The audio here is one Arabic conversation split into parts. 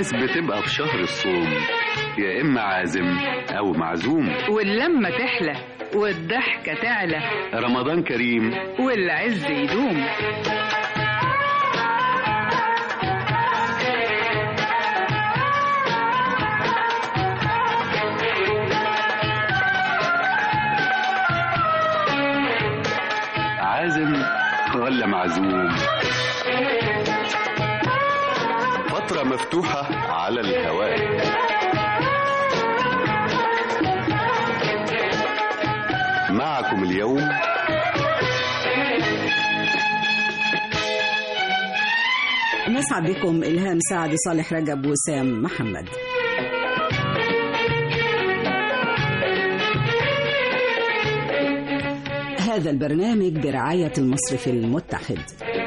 ناس بتبقى في شهر الصوم يا إما عازم أو معزوم، واللمة تحلى والضحكة تعلى، رمضان كريم والعز يدوم. عازم ولا معزوم، فترة مفتوحة على الهواء. معكم اليوم نسعد بكم إلهام سعد، صالح رجب، وسام محمد. هذا البرنامج برعاية المصرف المتحد.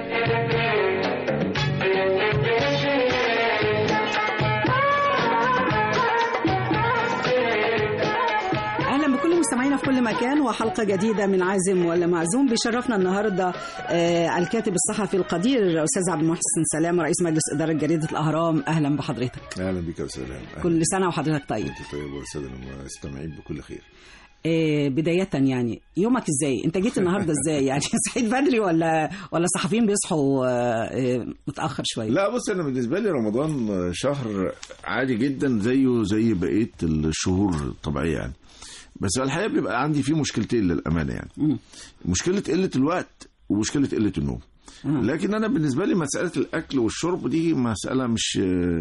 أهلا بكل مستمعينا في كل مكان، وحلقة جديدة من عازم ولا معزوم. بيشرفنا النهاردة الكاتب الصحفي القدير أستاذ عبد المحسن سلام، رئيس مجلس إدارة جريدة الأهرام. أهلا بحضرتك. أهلا بك يا سلام. كل سنة وحضرتك طيب. أنت طيب والسادة المستمعين بكل خير. بداية يعني يومك ازاي؟ انت جيت النهارده ازاي؟ يعني صحيت بدري ولا صحفيين بيصحوا متأخر شوية؟ لا بص، انا بالنسبة لي رمضان شهر عادي جدا زيه زي بقية الشهور الطبيعية يعني. بس الحقيقة بيبقى عندي فيه مشكلتين للأمانة يعني. مشكلة قلة الوقت ومشكلة قلة النوم. لكن أنا بالنسبة لي مسألة الأكل والشرب دي مسألة مش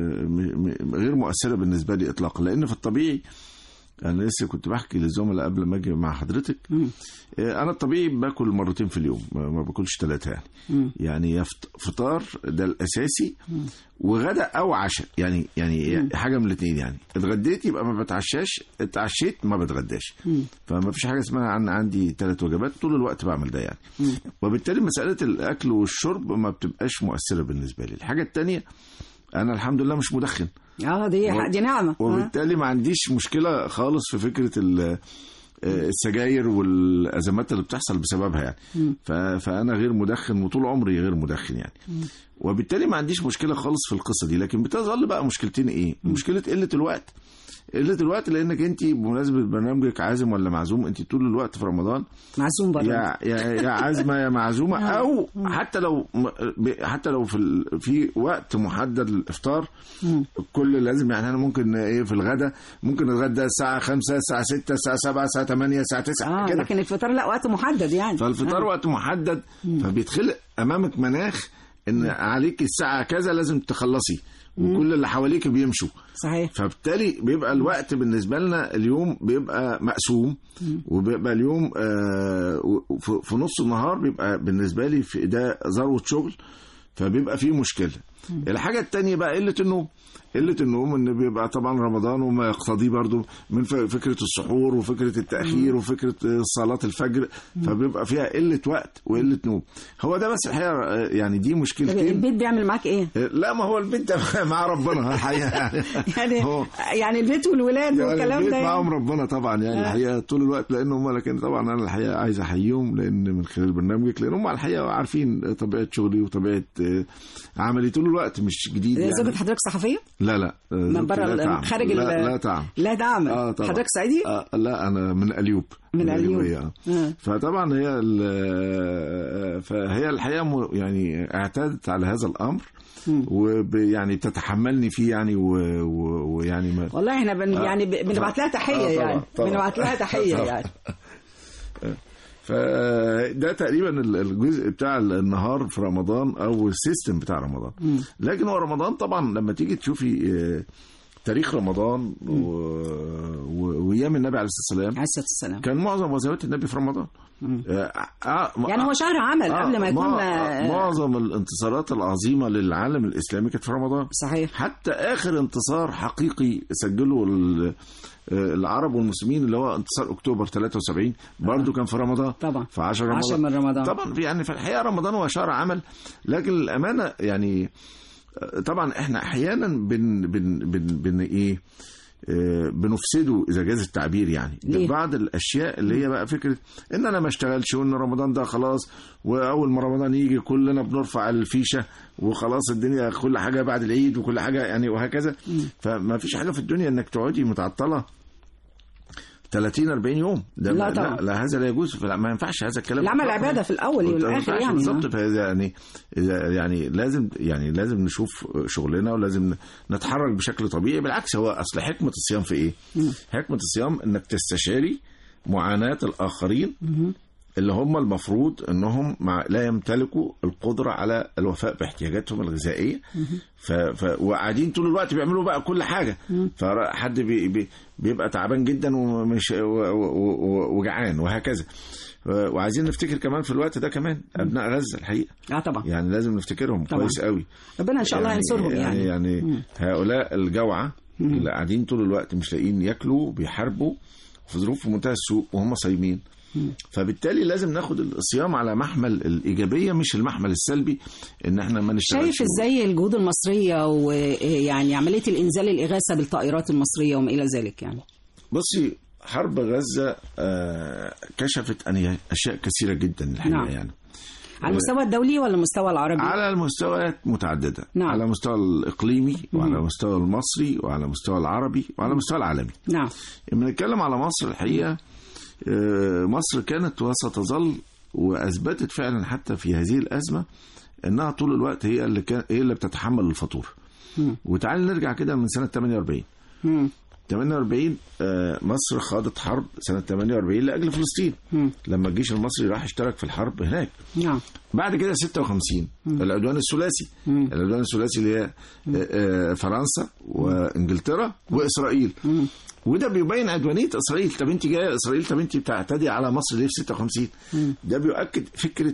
غير مؤثرة بالنسبة لي إطلاقا، لأن في الطبيعي أنا لسه كنت بحكي للزملاء قبل ما أجي مع حضرتك. أنا الطبيعي باكل مرتين في اليوم، ما باكلش 3 يعني. يعني فطار ده الأساسي، وغدا أو عشاء يعني حاجة من الاثنين يعني. اتغديت يبقى ما بتعشاش، اتعشيت ما بتغداش. فما فيش حاجة اسمها عندي 3 وجبات، طول الوقت بعمل ده يعني. وبالتالي مسألة الأكل والشرب ما بتبقاش مؤثرة بالنسبة لي. الحاجة التانية، أنا الحمد لله مش مدخن. دي نعمة. وبالتالي ما عنديش مشكلة خالص في فكرة السجاير والأزمات اللي بتحصل بسببها يعني. فأنا غير مدخن وطول عمري غير مدخن يعني. وبالتالي ما عنديش مشكلة خالص في القصة دي. لكن بتظل بقى مشكلتين ايه؟ مشكلة قلة الوقت. قلة الوقت لأنك أنت بمناسبة برنامجك عازم ولا معزوم، أنت طول الوقت في رمضان معزوم برضه، يا عازمة يا معزومة. أو حتى لو في وقت محدد للإفطار، كل لازم يعني. أنا ممكن في الغداء ممكن أتغدى الساعة 5، الساعة 6، الساعة 7، الساعة 8، الساعة 9 كده. لكن الفطار لا، وقت محدد يعني. فالفطار وقت محدد، فبيتخلق أمامك مناخ إن عليك الساعة كذا لازم تخلصي، وكل اللي حواليك بيمشوا. صحيح. فبالتالي بيبقى الوقت بالنسبة لنا اليوم بيبقى مقسوم، وبيبقى اليوم في نص النهار بيبقى بالنسبة لي في ده ذروة شغل، فبيبقى فيه مشكلة. الحاجة التانية بقى قلة النوم، ان بيبقى طبعا رمضان وما يقتضيه برضو من فكرة السحور وفكرة التأخير وفكرة صلاة الفجر، فبيبقى فيها قلة وقت وقلة نوم. هو ده بس الحقيقة يعني دي مشكلتين. البيت بيعمل معاك ايه؟ لا، ما هو البيت ده مع ربنا الحقيقة يعني البيت والولاد والكلام البيت ده معهم ربنا طبعا يعني. الحقيقة طول الوقت، لأن هم، لكن طبعا أنا الحقيقة عايز أحييهم لأن من خلال برنامجك، لأن هم الحقيقة عارفين طبيعة شغلي وطبيعة عملي طول الوقت، مش جديد يعني. زوجة حضرتك صحفية؟ لا من بره خارج لا تعمل. لا تعمل. حضرتك صعيدي؟ لا، انا من اليوب. فطبعا فهي الحقيقه يعني اعتادت على هذا الامر، ويعني بتتحملني فيه يعني. ويعني والله احنا يعني بنبعت لها تحيه يعني. بنبعت لها تحيه يعني. فده تقريبا الجزء بتاع النهار في رمضان او السيستم بتاع رمضان. لكن هو رمضان طبعا لما تيجي تشوفي تاريخ رمضان وايام النبي عليه الصلاه والسلام كان معظم وزوات النبي في رمضان. يعني هو شهر عمل قبل ما يكون معظم الانتصارات العظيمة للعالم الإسلامي كانت في رمضان. صحيح. حتى آخر انتصار حقيقي سجله العرب والمسلمين اللي هو انتصار أكتوبر 73 برضو كان في رمضان. طبعا في 10 من رمضان. طبعا يعني في الحقيقة رمضان هو شهر عمل. لكن الأمانة يعني طبعا احنا احيانا بن بنفسده اذا جاز التعبير يعني بعض الاشياء اللي هي بقى فكره ان انا ما اشتغلش وان رمضان ده خلاص، واول ما رمضان يجي كلنا بنرفع الفيشه وخلاص الدنيا كل حاجه بعد العيد وكل حاجه يعني وهكذا. فما فيش حاجه في الدنيا انك تقعدي متعطله 30-40 يوم، ده لا طبعا. لا هذا لا يجوز، ما ينفعش هذا الكلام. العمل عباده في الاول والاخر يعني بالظبط. يعني لازم نشوف شغلنا ولازم نتحرك بشكل طبيعي. بالعكس، هو اصل حكمه الصيام في ايه؟ حكمه الصيام انك تستشاري معاناه الاخرين اللي هم المفروض انهم لا يمتلكوا القدره على الوفاء باحتياجاتهم الغذائيه، وقاعدين طول الوقت بيعملوا بقى كل حاجه، فحد بيبقى تعبان جدا ومش وجعان وهكذا. وعايزين نفتكر كمان في الوقت ده كمان ابناء غزه الحقيقه. طبعا يعني لازم نفتكرهم طبعا. كويس قوي. ربنا ان شاء الله ينصرهم يعني هؤلاء الجوعى اللي قاعدين طول الوقت مش لاقيين ياكلوا، بيحاربوا في ظروف في منتهى السوء وهم صايمين. فبالتالي لازم ناخد الصيام على محمل الإيجابية مش المحمل السلبي ان احنا ما نشتغلش. شايف ازاي الجهود المصرية ويعني عملية الإنزال الإغاثة بالطائرات المصرية وما إلى ذلك؟ يعني بصي، حرب غزة كشفت أشياء كثيرة جدا الحقيقة. نعم. يعني على المستوى الدولي ولا المستوى العربي؟ على المستويات متعددة. نعم. على المستوى الإقليمي وعلى المستوى المصري وعلى المستوى العربي وعلى المستوى العالمي. نعم. لما نتكلم على مصر الحقيقة، مصر كانت وستظل وأثبتت فعلا حتى في هذه الأزمة أنها طول الوقت هي اللي بتتحمل الفاتورة. وتعالي نرجع كده من سنة 48. 48 مصر خاضت حرب سنة 48 لأجل فلسطين، لما الجيش المصري راح اشترك في الحرب هناك. نعم. بعد كده 56 العدوان الثلاثي. العدوان الثلاثي اللي هي فرنسا وإنجلترا وإسرائيل. وده بيبين عدوانية إسرائيل. طب انت جايه إسرائيل، طب انت بتعتدي على مصر ليه في 56؟ ده بيؤكد فكرة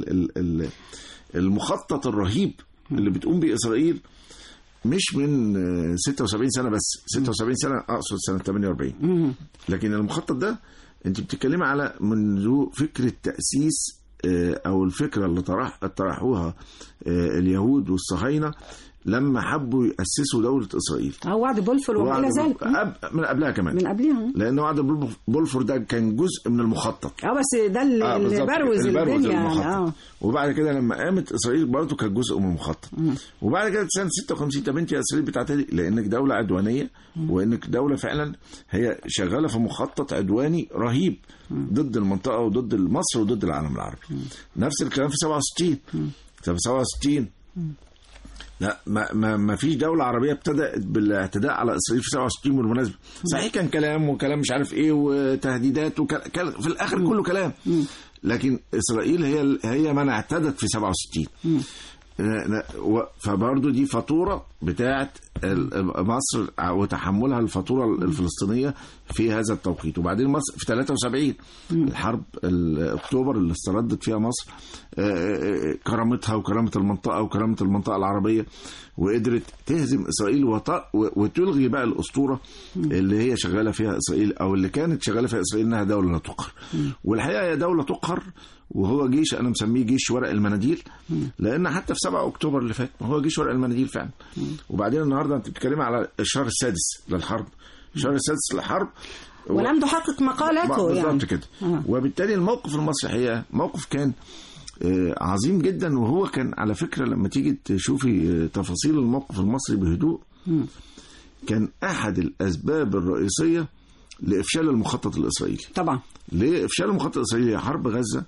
المخطط الرهيب اللي بتقوم به إسرائيل، مش من 76 سنة بس، 76 سنة أقصد سنة 48. لكن المخطط ده انت بتتكلمي على منذ فكرة تأسيس أو الفكرة اللي طرحوها اليهود والصهاينة لما حبوا يأسسوا دولة إسرائيل. وعد بولفور وما إلى ذلك. من قبلها كمان. من قبلها. لأن وعد بولفور ده كان جزء من المخطط. بس ده اللي بروز الدنيا. وبعد كده لما قامت إسرائيل برضه كان جزء من المخطط. وبعد كده سنة 56 طب انت يا إسرائيل بتعتدي لأنك دولة عدوانية، وإنك دولة فعلا هي شغالة في مخطط عدواني رهيب ضد المنطقة وضد مصر وضد العالم العربي. نفس الكلام في 67. في 67 لا ما فيش دولة عربية ابتدأت بالاعتداء على إسرائيل في 67 بالمناسبة. صحيح كان كلام وكلام مش عارف ايه وتهديدات في الآخر كله كلام، لكن إسرائيل هي من اعتدت في 67. فبرضو دي فاتورة بتاعت مصر وتحملها الفاتورة الفلسطينية في هذا التوقيت. وبعدين مصر في 73 الحرب أكتوبر اللي استردت فيها مصر كرامتها وكرامة المنطقة وكرامة المنطقة العربية، وقدرت تهزم إسرائيل وتلغي بقى الأسطورة اللي هي شغالة فيها إسرائيل أو اللي كانت شغالة فيها إسرائيل إنها دولة لا تقهر. والحقيقة هي دولة تقهر، وهو جيش أنا مسميه جيش ورق المناديل، لأن حتى في 7 أكتوبر اللي فات هو جيش ورق المناديل فعلا. وبعدين النهاردة أنت بتتكلمي على الشهر السادس للحرب، الشهر السادس للحرب ولم تحقق مقالته بالضبط يعني. كده. وبالتالي الموقف المصري الحقيقة موقف كان عظيم جدا. وهو كان على فكرة لما تيجي تشوفي تفاصيل الموقف المصري بهدوء، كان أحد الأسباب الرئيسية لإفشال المخطط الإسرائيلي. طبعا لإفشال المخطط الإسرائيلي حرب غزة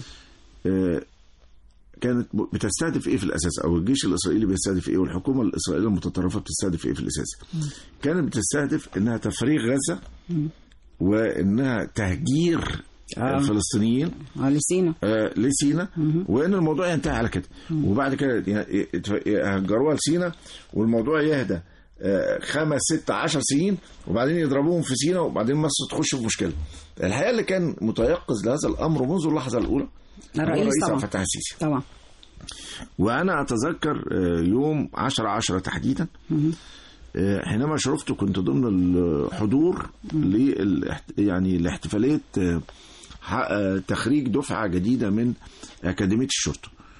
كانت بتستهدف إيه في الأساس، أو الجيش الإسرائيلي بيستهدف إيه، والحكومة الإسرائيلية المتطرفة بتستهدف إيه في الأساس؟ كانت بتستهدف إنها تفريغ غزة وإنها تهجير الفلسطينيين لسينا وإن الموضوع ينتهي على كده. وبعد كده يهجروها لسينا والموضوع يهدى 5 6 10 سنين، وبعدين يضربوهم في سينا، وبعدين مصر تخش في مشكلة. الحقيقة اللي كان متيقظ لهذا الأمر منذ اللحظة الأولى الرئيس عبد الفتاح السيسي طبعا. وأنا أتذكر يوم 10/10 تحديدا حينما شرفت كنت ضمن الحضور يعني لاحتفالية تخريج دفعة جديدة من أكاديمية الشرطة.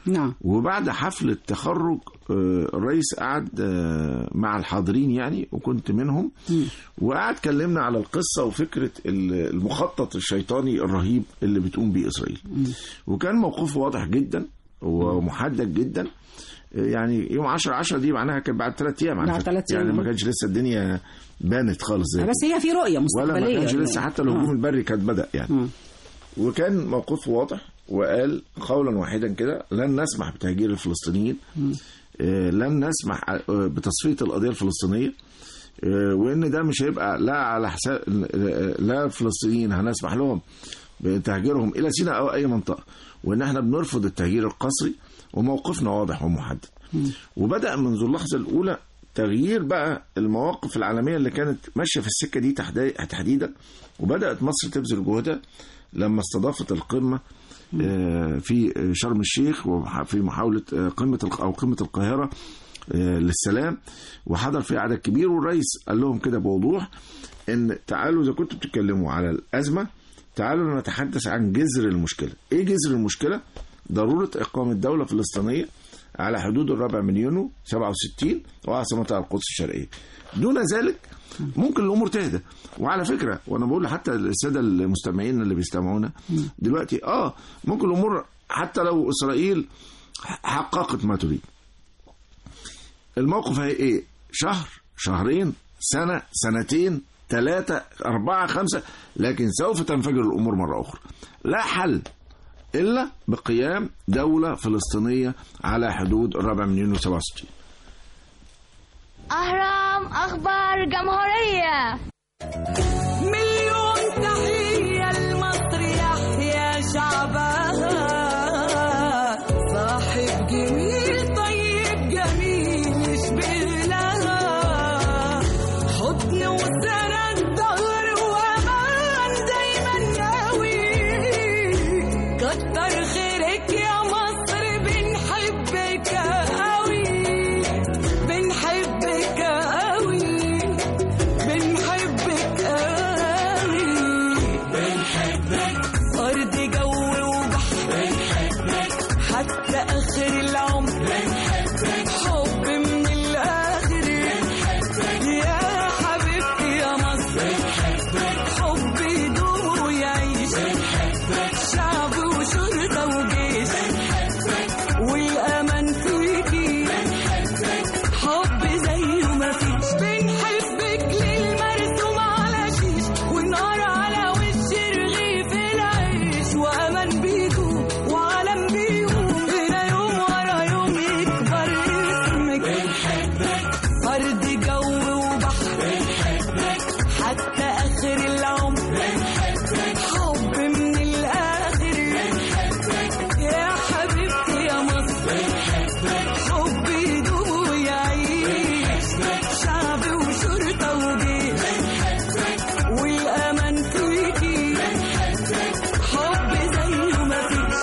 نعم. وبعد حفل التخرج الرئيس قعد مع الحاضرين يعني، وكنت منهم، وقعد كلمنا على القصة وفكرة المخطط الشيطاني الرهيب اللي بتقوم به إسرائيل. وكان موقفه واضح جدا ومحدد جدا. يعني يوم 10/10 دي معناها كان بعد 3 أيام يعني ما كانش لسه الدنيا بانت خالص زي بس هي في رؤية مستقبلية، ولا ما كانش لسه حتى الهجوم البري كان بدأ يعني. وكان موقفه واضح، وقال قولا واحدا كده: لن نسمح بتهجير الفلسطينيين، لن نسمح بتصفية القضية الفلسطينية، وإن ده مش هيبقى لا على حساب لا الفلسطينيين هنسمح لهم بتهجيرهم إلى سيناء أو أي منطقة، وإن احنا بنرفض التهجير القسري، وموقفنا واضح ومحدد. وبدأ منذ اللحظة الأولى تغيير بقى المواقف العالمية اللي كانت ماشية في السكة دي تحديدا. وبدأت مصر تبذل جهودها لما استضافت القمة في شرم الشيخ، وفي محاولة قمة القاهرة للسلام، وحضر فيها عدد كبير. والرئيس قال لهم كده بوضوح ان تعالوا إذا كنتوا بتتكلموا على الأزمة، تعالوا نتحدث عن جذر المشكلة. ايه جذر المشكلة؟ ضرورة إقامة دولة فلسطينية على حدود 4 من يونيو 67 وعاصمتها القدس الشرقية. دون ذلك ممكن الأمور تهدى. وعلى فكرة، وأنا بقول حتى السادة المستمعين اللي بيستمعونا دلوقتي، ممكن الأمور حتى لو إسرائيل حققت ما تريد، الموقف هي إيه؟ شهر، شهرين، سنة، سنتين، 3، 4، 5، لكن سوف تنفجر الأمور مرة أخرى. لا حل إلا بقيام دولة فلسطينية على حدود 4 من يونيو 67. أهرام أخبار جمهورية. مليون تحية لمصر، يحيى شعبها، صاحب جميل طيب جميل يشبه لها، حضن وسند ظهر وأمان دايما ناوي، كتر خيرك يا مصر، بنحبك قوي، بنحبك قوي، بنحبك قوي، بنحبك أرض جو وبحر، بنحبك حتى آخر العمر، بنحبك حب من الآخر، بنحبك يا حبيبتي يا مصر، بنحبك حب يدوم ويعيش، بنحبك شعب وشرطة وجيش، بنحبك والأمان فيكي، بنحبك حب زيه ما فيش، بنحبك للمرسوم على شيش، والنار على وش رغيف العيش، وأمان بيكو وعالم بيهم، هنا يوم ورا يوم يكبر اسمك، بنحبك أرض جو وبحر، بنحبك حتى آخر العمر، بنحبك حب من الآخر، بنحبك يا حبيبتي يا مصر، بنحبك حب يدوم ويعيش، شعب وشرطة وجيش، بنحبك والأمان فيكي، بنحبك حب زيه ما فيش.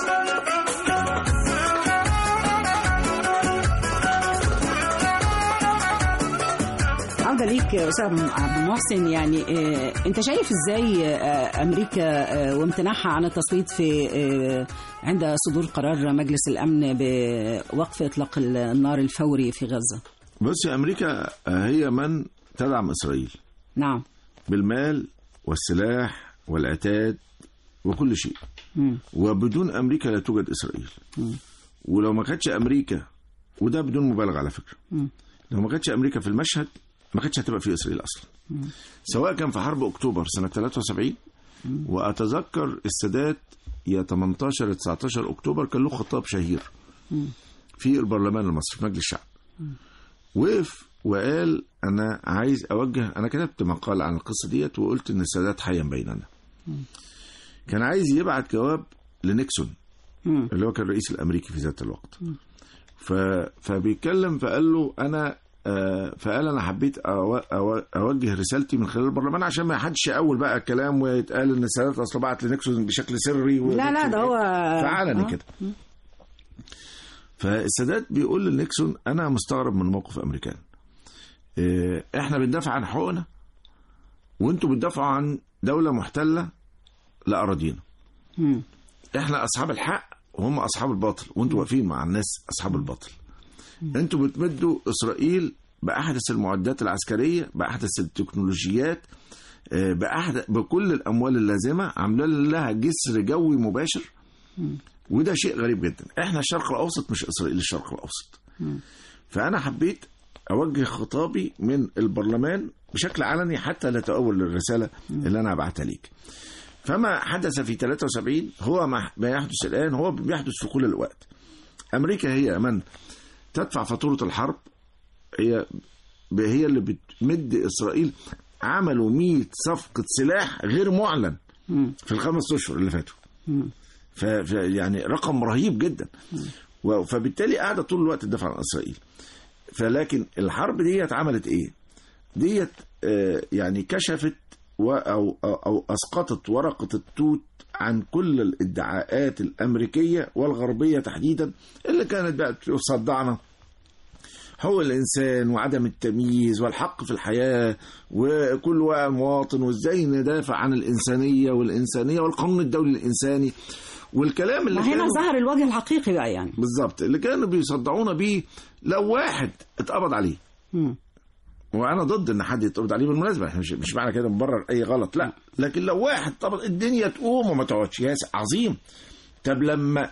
عودة ليك أستاذ عبد المحسن. يعني أنت شايف إزاي أمريكا وامتناعها عن التصويت في عند صدور قرار مجلس الأمن بوقف إطلاق النار الفوري في غزة؟ بص، أمريكا هي من تدعم إسرائيل، نعم، بالمال والسلاح والعتاد وكل شيء. وبدون أمريكا لا توجد إسرائيل. ولو ما كانتش أمريكا، وده بدون مبالغة على فكرة، لو ما كانتش أمريكا في المشهد ما كانتش هتبقى في إسرائيل أصلا. سواء كان في حرب أكتوبر سنة 73، وأتذكر السادات يا 18 يا 19 أكتوبر كان له خطاب شهير في البرلمان المصري في مجلس الشعب، وقف وقال أنا عايز أوجه، أنا كتبت مقال عن القصة ديت وقلت إن السادات حيا بيننا. كان عايز يبعت جواب لنيكسون اللي هو كان الرئيس الأمريكي في ذات الوقت. فبيتكلم فقال له فقال أنا حبيت أوجه رسالتي من خلال البرلمان عشان ما حدش أول بقى الكلام ويتقال إن السادات أصلا بعت لنيكسون بشكل سري. لا ده هو فعلني كده. فالسادات بيقول لنيكسون أنا مستغرب من موقف أمريكان، إحنا بندافع عن حقوقنا وأنتوا بتدافعوا عن دولة محتلة لأراضينا. إحنا أصحاب الحق هم أصحاب الباطل، وأنتوا واقفين مع الناس أصحاب الباطل. أنتوا بتمدوا إسرائيل بأحدث المعدات العسكرية، بأحدث التكنولوجيات، بكل الأموال اللازمة، عاملين لها جسر جوي مباشر. وده شيء غريب جدا. احنا الشرق الأوسط مش إسرائيل الشرق الأوسط. فأنا حبيت أوجه خطابي من البرلمان بشكل علني حتى لا تؤول الرسالة اللي أنا هبعتها ليك. فما حدث في 73 هو ما يحدث الآن، هو بيحدث في كل الوقت. أمريكا هي من تدفع فاتورة الحرب، هي اللي بتمد إسرائيل. عملوا 100 صفقة سلاح غير معلن في ال5 أشهر اللي فاتوا. يعني رقم رهيب جدا. فبالتالي قاعدة طول الوقت تدافع عن إسرائيل. فلكن الحرب ديت عملت إيه؟ ديت يعني كشفت أو أسقطت ورقة التوت عن كل الادعاءات الأمريكية والغربية تحديدا اللي كانت بقى تصدعنا حقوق الإنسان وعدم التمييز والحق في الحياة وكل واحد مواطن، وإزاي ندافع عن الإنسانية والقانون الدولي الإنساني والكلام اللي هنا ظهر الوجه الحقيقي بقى يعني بالظبط اللي كانوا بيصدعونا بيه. لو واحد اتقبض عليه، وانا ضد ان حد يتقبض عليه بالمناسبه، احنا مش معنى كده نبرر اي غلط، لا، لكن لو واحد اتقبض الدنيا تقوم وما تقعدش. يا عظيم. طب لما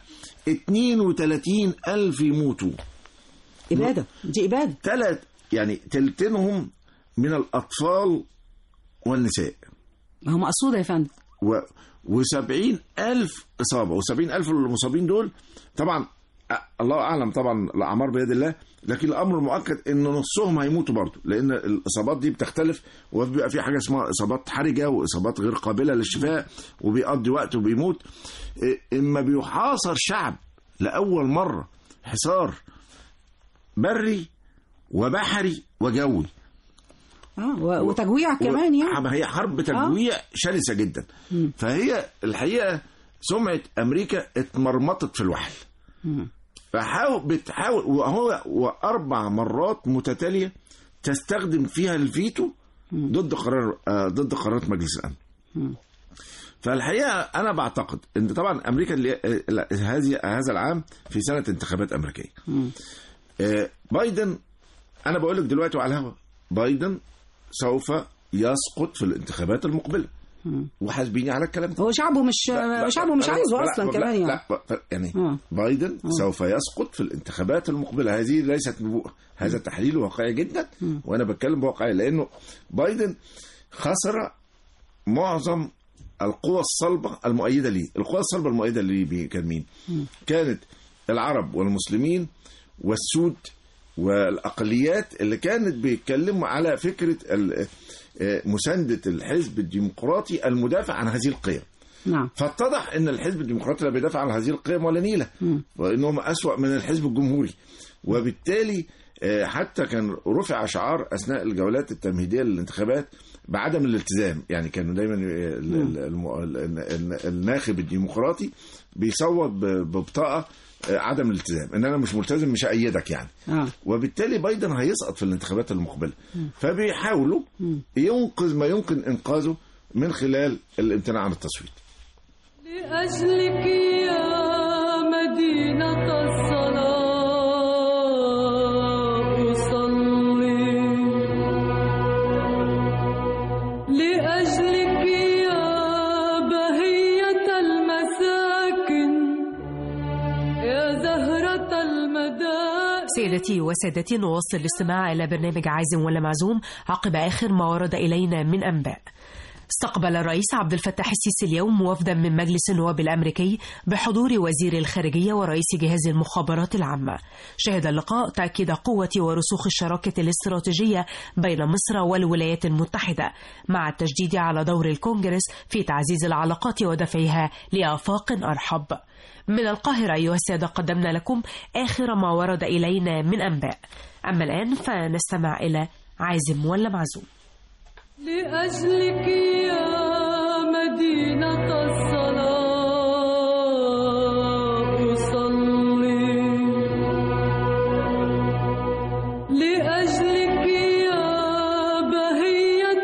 32,000 يموتوا، إبادة، دي إبادة. يعني تلتينهم من الأطفال والنساء. ما هو مقصودة يا فندم. و70,000 إصابة، و70,000 المصابين دول طبعا الله أعلم، طبعا الأعمار بيد الله، لكن الأمر المؤكد إن نصهم هيموتوا برضو، لأن الإصابات دي بتختلف، وبيبقى في حاجة اسمها إصابات حرجة وإصابات غير قابلة للشفاء، وبيقضي وقت وبيموت. إما بيحاصر شعب لأول مرة حصار بري وبحري وجوي، وتجويع كمان، يعني هي حرب تجويع شرسة جدا. فهي الحقيقة سمعة أمريكا اتمرمطت في الوحل. بتحاول وأربع مرات متتالية تستخدم فيها الفيتو ضد قرارات مجلس الأمن. فالحقيقة أنا بعتقد أن طبعا أمريكا هذا العام في سنة انتخابات أمريكية. بايدن، أنا بقول لك دلوقتي وعلى الهواء، بايدن سوف يسقط في الانتخابات المقبلة، وحاسبيني على الكلام ده. هو شعبه مش عايزه أصلا كمان يعني بايدن سوف يسقط في الانتخابات المقبلة. هذه ليست نبوءة، هذا تحليل واقعي جدا، وأنا بتكلم بواقعية، لأنه بايدن خسر معظم القوى الصلبة المؤيدة ليه. القوى الصلبة المؤيدة ليه كان مين؟ كانت العرب والمسلمين والسود والأقليات اللي كانت بيتكلموا على فكرة مساندة الحزب الديمقراطي المدافع عن هذه القيم. نعم. فاتضح ان الحزب الديمقراطي لا بيدافع عن هذه القيم ولا نيلة، وانهم أسوأ من الحزب الجمهوري. وبالتالي حتى كان رفع شعار أثناء الجولات التمهيدية للانتخابات بعدم الالتزام. يعني كانوا دايما الناخب الديمقراطي بيصوت ببطاقة عدم الالتزام، ان انا مش ملتزم مش هأيدك يعني. وبالتالي بايدن هيسقط في الانتخابات المقبلة. فبيحاولوا ينقذ ما يمكن انقاذه من خلال الامتناع عن التصويت. لأجلك يا مدينة الصلاة أصلي، لأجلك يا بهية المساكن، يا زهرة المدائن. سيدتي وسادتي، نواصل الاستماع إلى برنامج عازم ولا معزوم عقب آخر ما ورد إلينا من أنباء. استقبل الرئيس عبد الفتاح السيسي اليوم وفدا من مجلس النواب الأمريكي بحضور وزير الخارجية ورئيس جهاز المخابرات العامة. شهد اللقاء تأكيد قوة ورسوخ الشراكة الاستراتيجية بين مصر والولايات المتحدة، مع التشديد على دور الكونغرس في تعزيز العلاقات ودفعها لآفاق أرحب. من القاهرة أيها السادة، قدمنا لكم آخر ما ورد إلينا من أنباء. أما الآن فنستمع إلى عازم ولا معزوم. لأجلك يا مدينة الصلاة أصلي، لأجلك يا بهية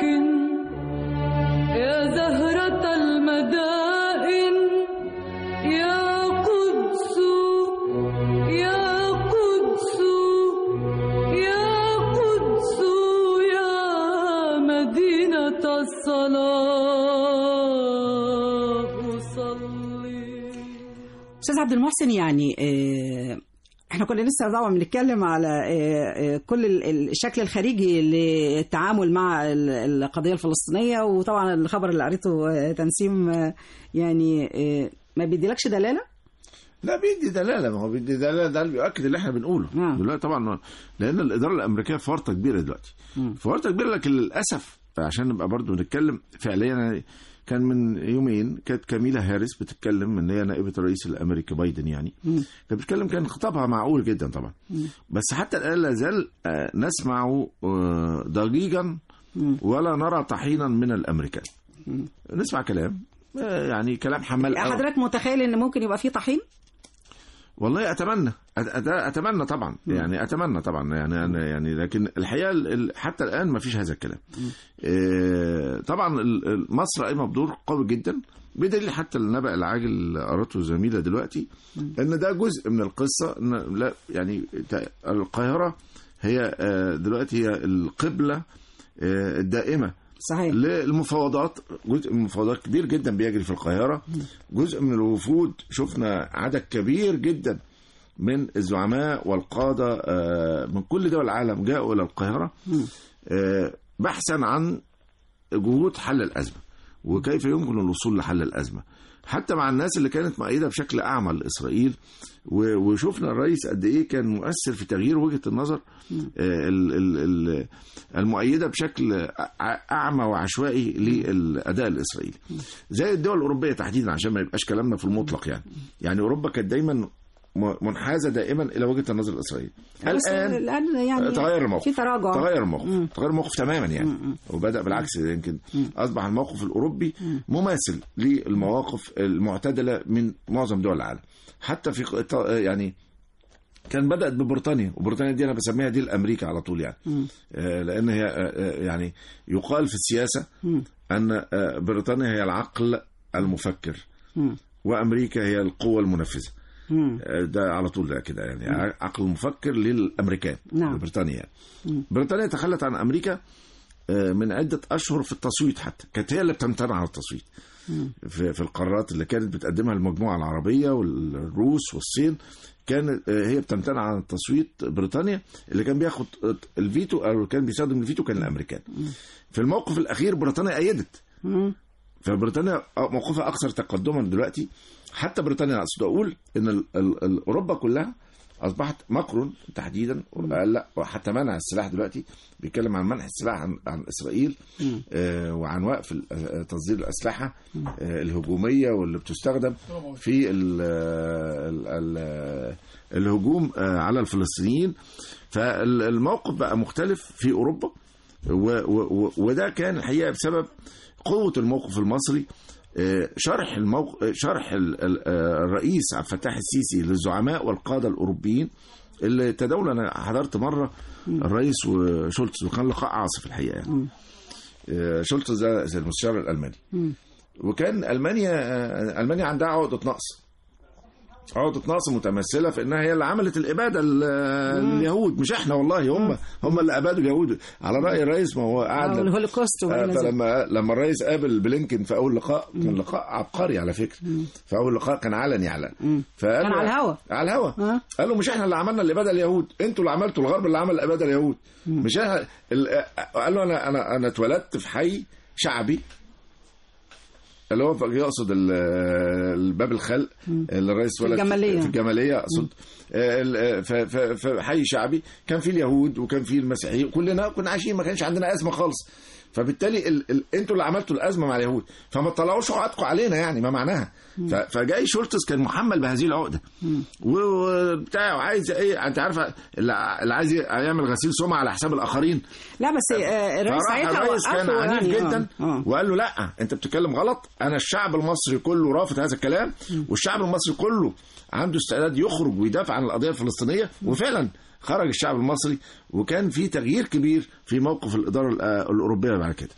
المساكن، يا زهرة المدائن، الصلاة أصلي. أستاذ عبد المحسن، يعني احنا كنا لسه طبعا بنتكلم على كل الشكل الخارجي للتعامل مع القضية الفلسطينية، وطبعا الخبر اللي قريته تنسيم يعني ما بيديلكش دلالة؟ لا بيدي دلاله، ما هو بيدي دلاله، ده اللي بيؤكد اللي احنا بنقوله دلوقتي طبعا، لان الاداره الامريكيه في ورطه كبيره دلوقتي، في ورطه كبيره. لكن للاسف عشان نبقى برضو نتكلم فعليا، كان من يومين كانت كاميلا هاريس بتتكلم، ان هي نائبه الرئيس الامريكي بايدن، يعني كانت بتتكلم، كان خطابها معقول جدا طبعا، بس حتى الان لا زال نسمع ضجيجا ولا نرى طحينا من الامريكان. نسمع كلام يعني كلام حمال. حضرتك متخيل ان ممكن يبقى فيه طحين؟ والله اتمنى طبعا، يعني اتمنى طبعا، يعني لكن الحقيقه حتى الان ما فيش هذا الكلام. طبعا مصر قايمه بدور قوي جدا، بدليل حتى النبأ العاجل اللي قرأته زميله دلوقتي، ان ده جزء من القصه. ان لا يعني القاهره هي دلوقتي هي القبله الدائمه صحيح للمفاوضات. جزء من المفاوضات كبير جدا بيجري في القاهرة، جزء من الوفود، شفنا عدد كبير جدا من الزعماء والقادة من كل دول العالم جاءوا إلى القاهرة بحثا عن جهود حل الأزمة وكيف يمكن الوصول لحل الأزمة، حتى مع الناس اللي كانت مؤيدة بشكل أعمى لإسرائيل. وشوفنا الرئيس قد إيه كان مؤثر في تغيير وجهة النظر المؤيدة بشكل أعمى وعشوائي للأداء الإسرائيلي، زي الدول الأوروبية تحديدا، عشان ما يبقاش كلامنا في المطلق. يعني أوروبا كانت دايما منحازة دائما إلى وجهة النظر الإسرائيلي. الآن يعني تغير الموقف، في تراجع، تغير الموقف تماما يعني، وبدأ بالعكس، يمكن أصبح الموقف الأوروبي مماثل للمواقف المعتدلة من معظم دول العالم. حتى في يعني كان بدأت ببريطانيا، وبريطانيا دي أنا بسميها دي الأمريكا على طول يعني، لأن هي يعني يقال في السياسة أن بريطانيا هي العقل المفكر وأمريكا هي القوة المنفذة. ده على طول ده كده يعني، عقل مفكر للأمريكان. بريطانيا يعني. بريطانيا تخلت عن أمريكا من عدة أشهر في التصويت، حتى كانت هي اللي بتمتنع عن التصويت في القرارات اللي كانت بتقدمها المجموعة العربية والروس والصين. كانت هي بتمتنع عن التصويت. بريطانيا اللي كان بياخد الفيتو أو كان بيستخدم الفيتو كان الأمريكان. في الموقف الأخير بريطانيا أيدت، فبريطانيا موقفها أكثر تقدما دلوقتي. حتى بريطانيا أقصد أقول إن أوروبا كلها أصبحت ماكرون تحديدا قال لا، وحتى منع السلاح دلوقتي، بيتكلم عن منع السلاح عن إسرائيل وعن وقف تصدير الأسلحة الهجومية واللي بتستخدم في الهجوم على الفلسطينيين. فالموقف بقى مختلف في أوروبا، وده كان الحقيقة بسبب قوة الموقف المصري. شرح الرئيس عبد الفتاح السيسي للزعماء والقادة الأوروبيين اللي تداول. أنا حضرت مرة الرئيس وشولتز، وكان لقاء عاصف الحقيقة يعني. شولتز ده المستشار الألماني، وكان ألمانيا عندها عقدة نقص متمثلة في انها هي اللي عملت الاباده لليهود، مش احنا والله، هم اللي ابادوا اليهود على راي الرئيس. ما هو قعد الهولوكوست. لما الرئيس قابل بلينكن في اول لقاء، كان لقاء عبقري على فكره، في اول لقاء كان علني فقال كان على الهوا قال له مش احنا اللي عملنا الاباده اليهود، انتوا اللي عملتوا، الغرب اللي عمل الاباده اليهود، مش احنا. قال له انا اتولدت في حي شعبي اللي هو يقصد الباب الخلق اللي الرئيس ولد في الجمالية أقصد. في حي شعبي كان فيه اليهود وكان فيه المسيحيين، كلنا كنا عايشين، ما كانش عندنا أزمة خالص. فبالتالي انتوا اللي عملتوا الأزمة مع اليهود، فما تطلعوش عقدكم علينا يعني، ما معناها. فجاي شولتز كان محمل بهذه العقدة وبتاع، وعايز ايه، انت عارفه اللي عايز يعمل غسيل سمعة على حساب الآخرين. لا بس الرئيس كان عنيف جدا وقال له لا، انت بتتكلم غلط. انا الشعب المصري كله رافض هذا الكلام، والشعب المصري كله عنده استعداد يخرج ويدافع عن القضية الفلسطينية. وفعلا خرج الشعب المصري، وكان في تغيير كبير في موقف الإدارة الأوروبية بعد كده.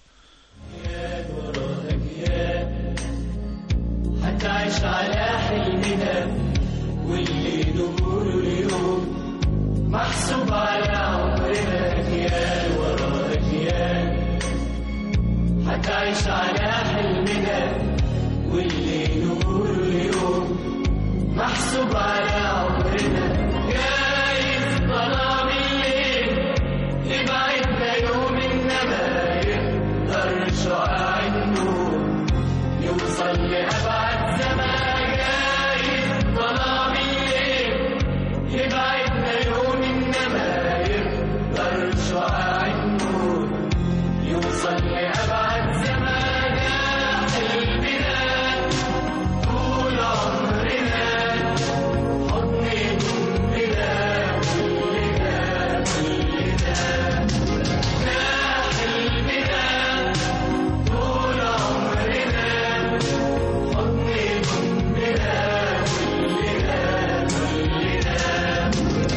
هتعيش على حلمنا واللي نقوله اليوم محسوب على عمرنا، أجيال ورا أجيال هتعيش على حلمنا واللي نقوله اليوم محسوب على عمرنا. جايز ظلام الليل يبعدنا يوم إنما يقدر شعاع النور يوصل لأبعد زمان. جايز ظلام الليل يبعدنا يوم إنما يقدر شعاع النور يوصل لأبعد زمان. يا حلمنا طول عمرنا حضن ضمنا كلنا كلنا. يا حلمنا طول عمرنا حضن ضمنا كلنا كلنا.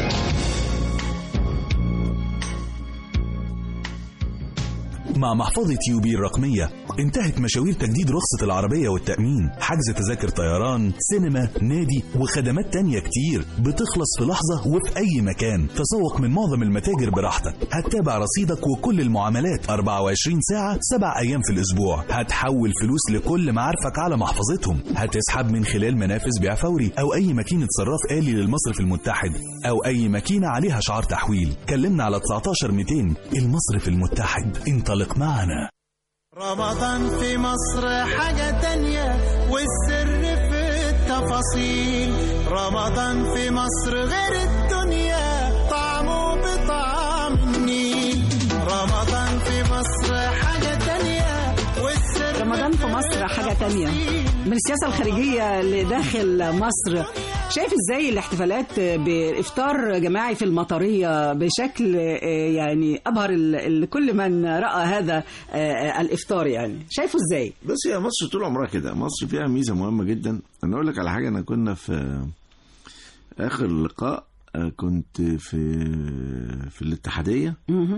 مع محفظة يوبي الرقمية انتهت مشاوير تجديد رخصة العربية والتأمين، حجز تذاكر طيران، سينما، نادي وخدمات تانية كتير بتخلص في لحظة وفي أي مكان. تسوق من معظم المتاجر براحتك، هتتابع رصيدك وكل المعاملات 24 ساعة 7 أيام في الأسبوع. هتحول فلوس لكل معارفك على محفظتهم، هتسحب من خلال منافذ بيع فوري أو أي ماكينة صراف آلي للمصرف المتحد أو أي ماكينة عليها شعار تحويل. كلمنا على 19200. المصرف المتحد، انطلق معنا. رمضان في مصر حاجة تانية والسر في التفاصيل. رمضان في مصر غير الدنيا طعمه بطعم النيل. رمضان في مصر حاجة تانية والسر. رمضان في مصر حاجة تانية. من السياسة الخارجية اللي داخل مصر، شايف ازاي الاحتفالات بإفطار جماعي في المطرية بشكل يعني أبهر كل من رأى هذا الإفطار؟ يعني شايفه ازاي؟ بس هي مصر طول عمرها كده. مصر فيها ميزة مهمة جدا. أنا أقول لك على حاجة. أنا كنا في آخر لقاء كنت في الاتحادية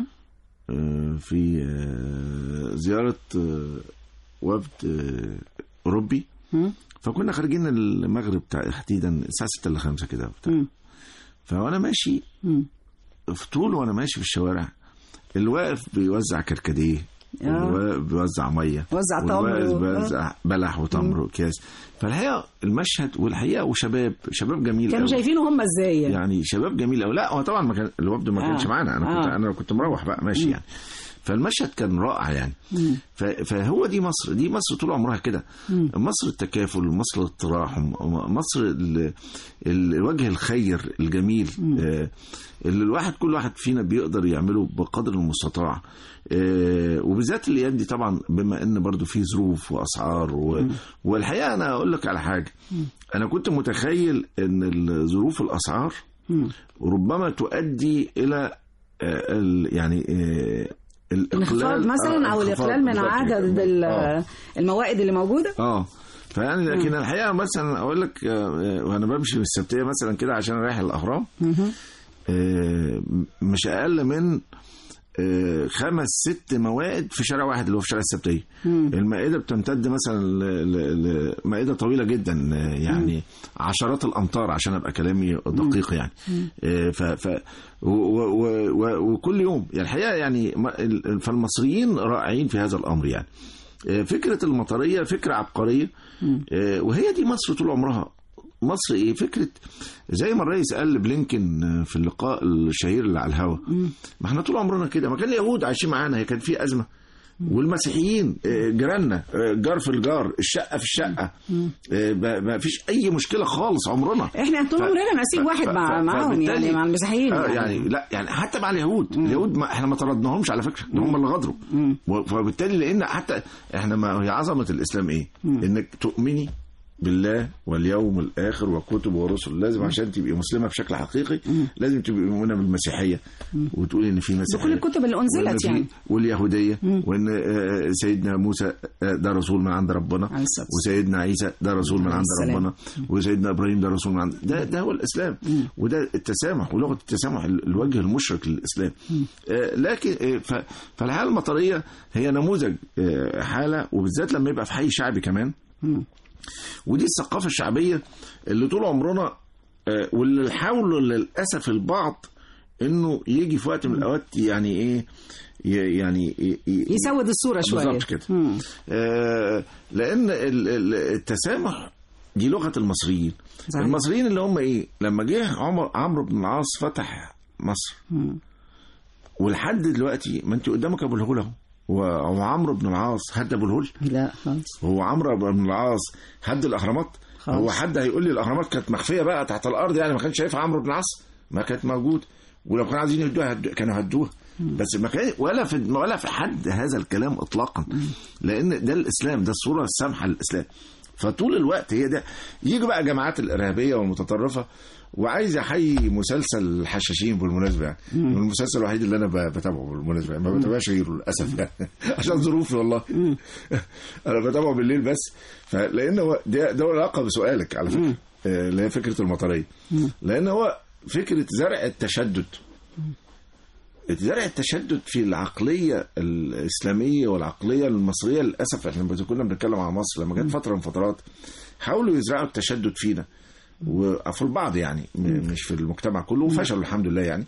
في زيارة وفد أوروبي، فكنا خارجين المغرب تحديدا الساعة 6 ل 5 كده. فوانا ماشي في طول وانا ماشي في الشوارع، اللي واقف بيوزع كركديه، اللي بيوزع ميه، وزع تمر، بيوزع بلح وتمر وكاس. فالحقيقه المشهد والحقيقه وشباب جميل كانوا شايفينه هم ازاي يعني شباب جميل قوي. لا هو طبعا ما كان الوفد ما كانش معانا. انا كنت مروح بقى ماشي يعني. فالمشهد كان رائع يعني. فهو دي مصر طول عمرها كده. مصر التكافل، مصر التراحم، مصر الوجه الخير الجميل اللي الواحد كل واحد فينا بيقدر يعمله بقدر المستطاع. وبالذات الايام دي طبعا بما ان برضو في ظروف واسعار والحقيقه انا اقول لك على حاجه. انا كنت متخيل ان الظروف الاسعار ربما تؤدي الى يعني الانخفاض مثلا او الاقلال من عدد الموائد اللي موجوده. فيعني لكن الحقيقه مثلا اقول لك وانا بمشي من السبتيه مثلا كده عشان رايح الاهرام، مش اقل من 5-6 موائد في شارع واحد اللي هو في شارع السبتيه. المائده بتمتد مثلا مائده طويله جدا يعني عشرات الامتار عشان ابقى كلامي دقيق يعني. وكل يوم يعني الحقيقه يعني فالمصريين رائعين في هذا الامر يعني. فكره المطريه فكره عبقريه، وهي دي مصر طول عمرها. مصر ايه فكره زي ما الرئيس قال لبلينكن في اللقاء الشهير اللي على الهوا، ما احنا طول عمرنا كده. ما كان اليهود عايشين معانا، هي كان في ازمه، والمسيحيين جيراننا، جار في الجار، الشقه في الشقه، ما فيش اي مشكله خالص عمرنا. احنا طول عمرنا نسيب واحد معاهم يعني مع المسيحيين يعني لا يعني حتى مع اليهود. احنا ما طردناهمش على فكره، هم اللي غدروا. فبالتالي لان حتى احنا ما هي عظمه الاسلام ايه؟ انك تؤمني بالله واليوم الآخر وكتب ورسل. لازم عشان تبقي مسلمة بشكل حقيقي لازم تبقي مؤمنة بالمسيحية وتقولي ان في مسيحية بكل الكتب اللي انزلت يعني، واليهودية، وان سيدنا موسى ده رسول من عند ربنا، وسيدنا عيسى ده رسول من عند ربنا، وسيدنا ابراهيم ده رسول من عند ده هو الاسلام. وده التسامح ولغة التسامح الوجه المشرق للاسلام. لكن فالحالة المطرية هي نموذج حالة، وبالذات لما يبقى في حي شعبي كمان. ودي الثقافة الشعبية اللي طول عمرنا واللي حاولوا للأسف البعض انه يجي في وقت من الاوقات يعني ايه يعني يسود الصوره شويه بالظبط كده. لان التسامح دي لغه المصريين. صحيح. المصريين اللي هم ايه لما جه عمرو بن العاص فتح مصر ولحد دلوقتي ما انت قدامك ابو الهول اهو. هو عمرو بن العاص هد ابو الهول؟ لا خالص. هو عمرو بن العاص هد الاهرامات؟ خالص. هو حد هيقول لي الاهرامات كانت مخفيه بقى تحت الارض يعني ما كانش شايفها عمرو بن العاص؟ ما كانت موجود، ولو كانوا عايزين يهدوها كانوا هدوها. بس ما كان ولا في حد هذا الكلام اطلاقا، لان ده الاسلام، ده الصوره السامحه للاسلام. فطول الوقت هي ده. يجي بقى جماعات الارهابيه والمتطرفه وعايز يحيي مسلسل الحشاشين بالمناسبه يعني. المسلسل الوحيد اللي انا بتابعه بالمناسبه يعني. ما بتابعش غيره للاسف يعني عشان ظروفي والله. انا بتابعه بالليل بس. فلان هو ده علاقه بسؤالك على فكره اللي هي فكره المطريه. لان هو فكره زرع التشدد. زرع التشدد في العقليه الاسلاميه والعقليه المصريه. للاسف احنا كنا بنتكلم عن مصر لما جت فتره من فترات حاولوا يزرعوا التشدد فينا وفي البعض يعني مش في المجتمع كله، وفشلوا الحمد لله يعني.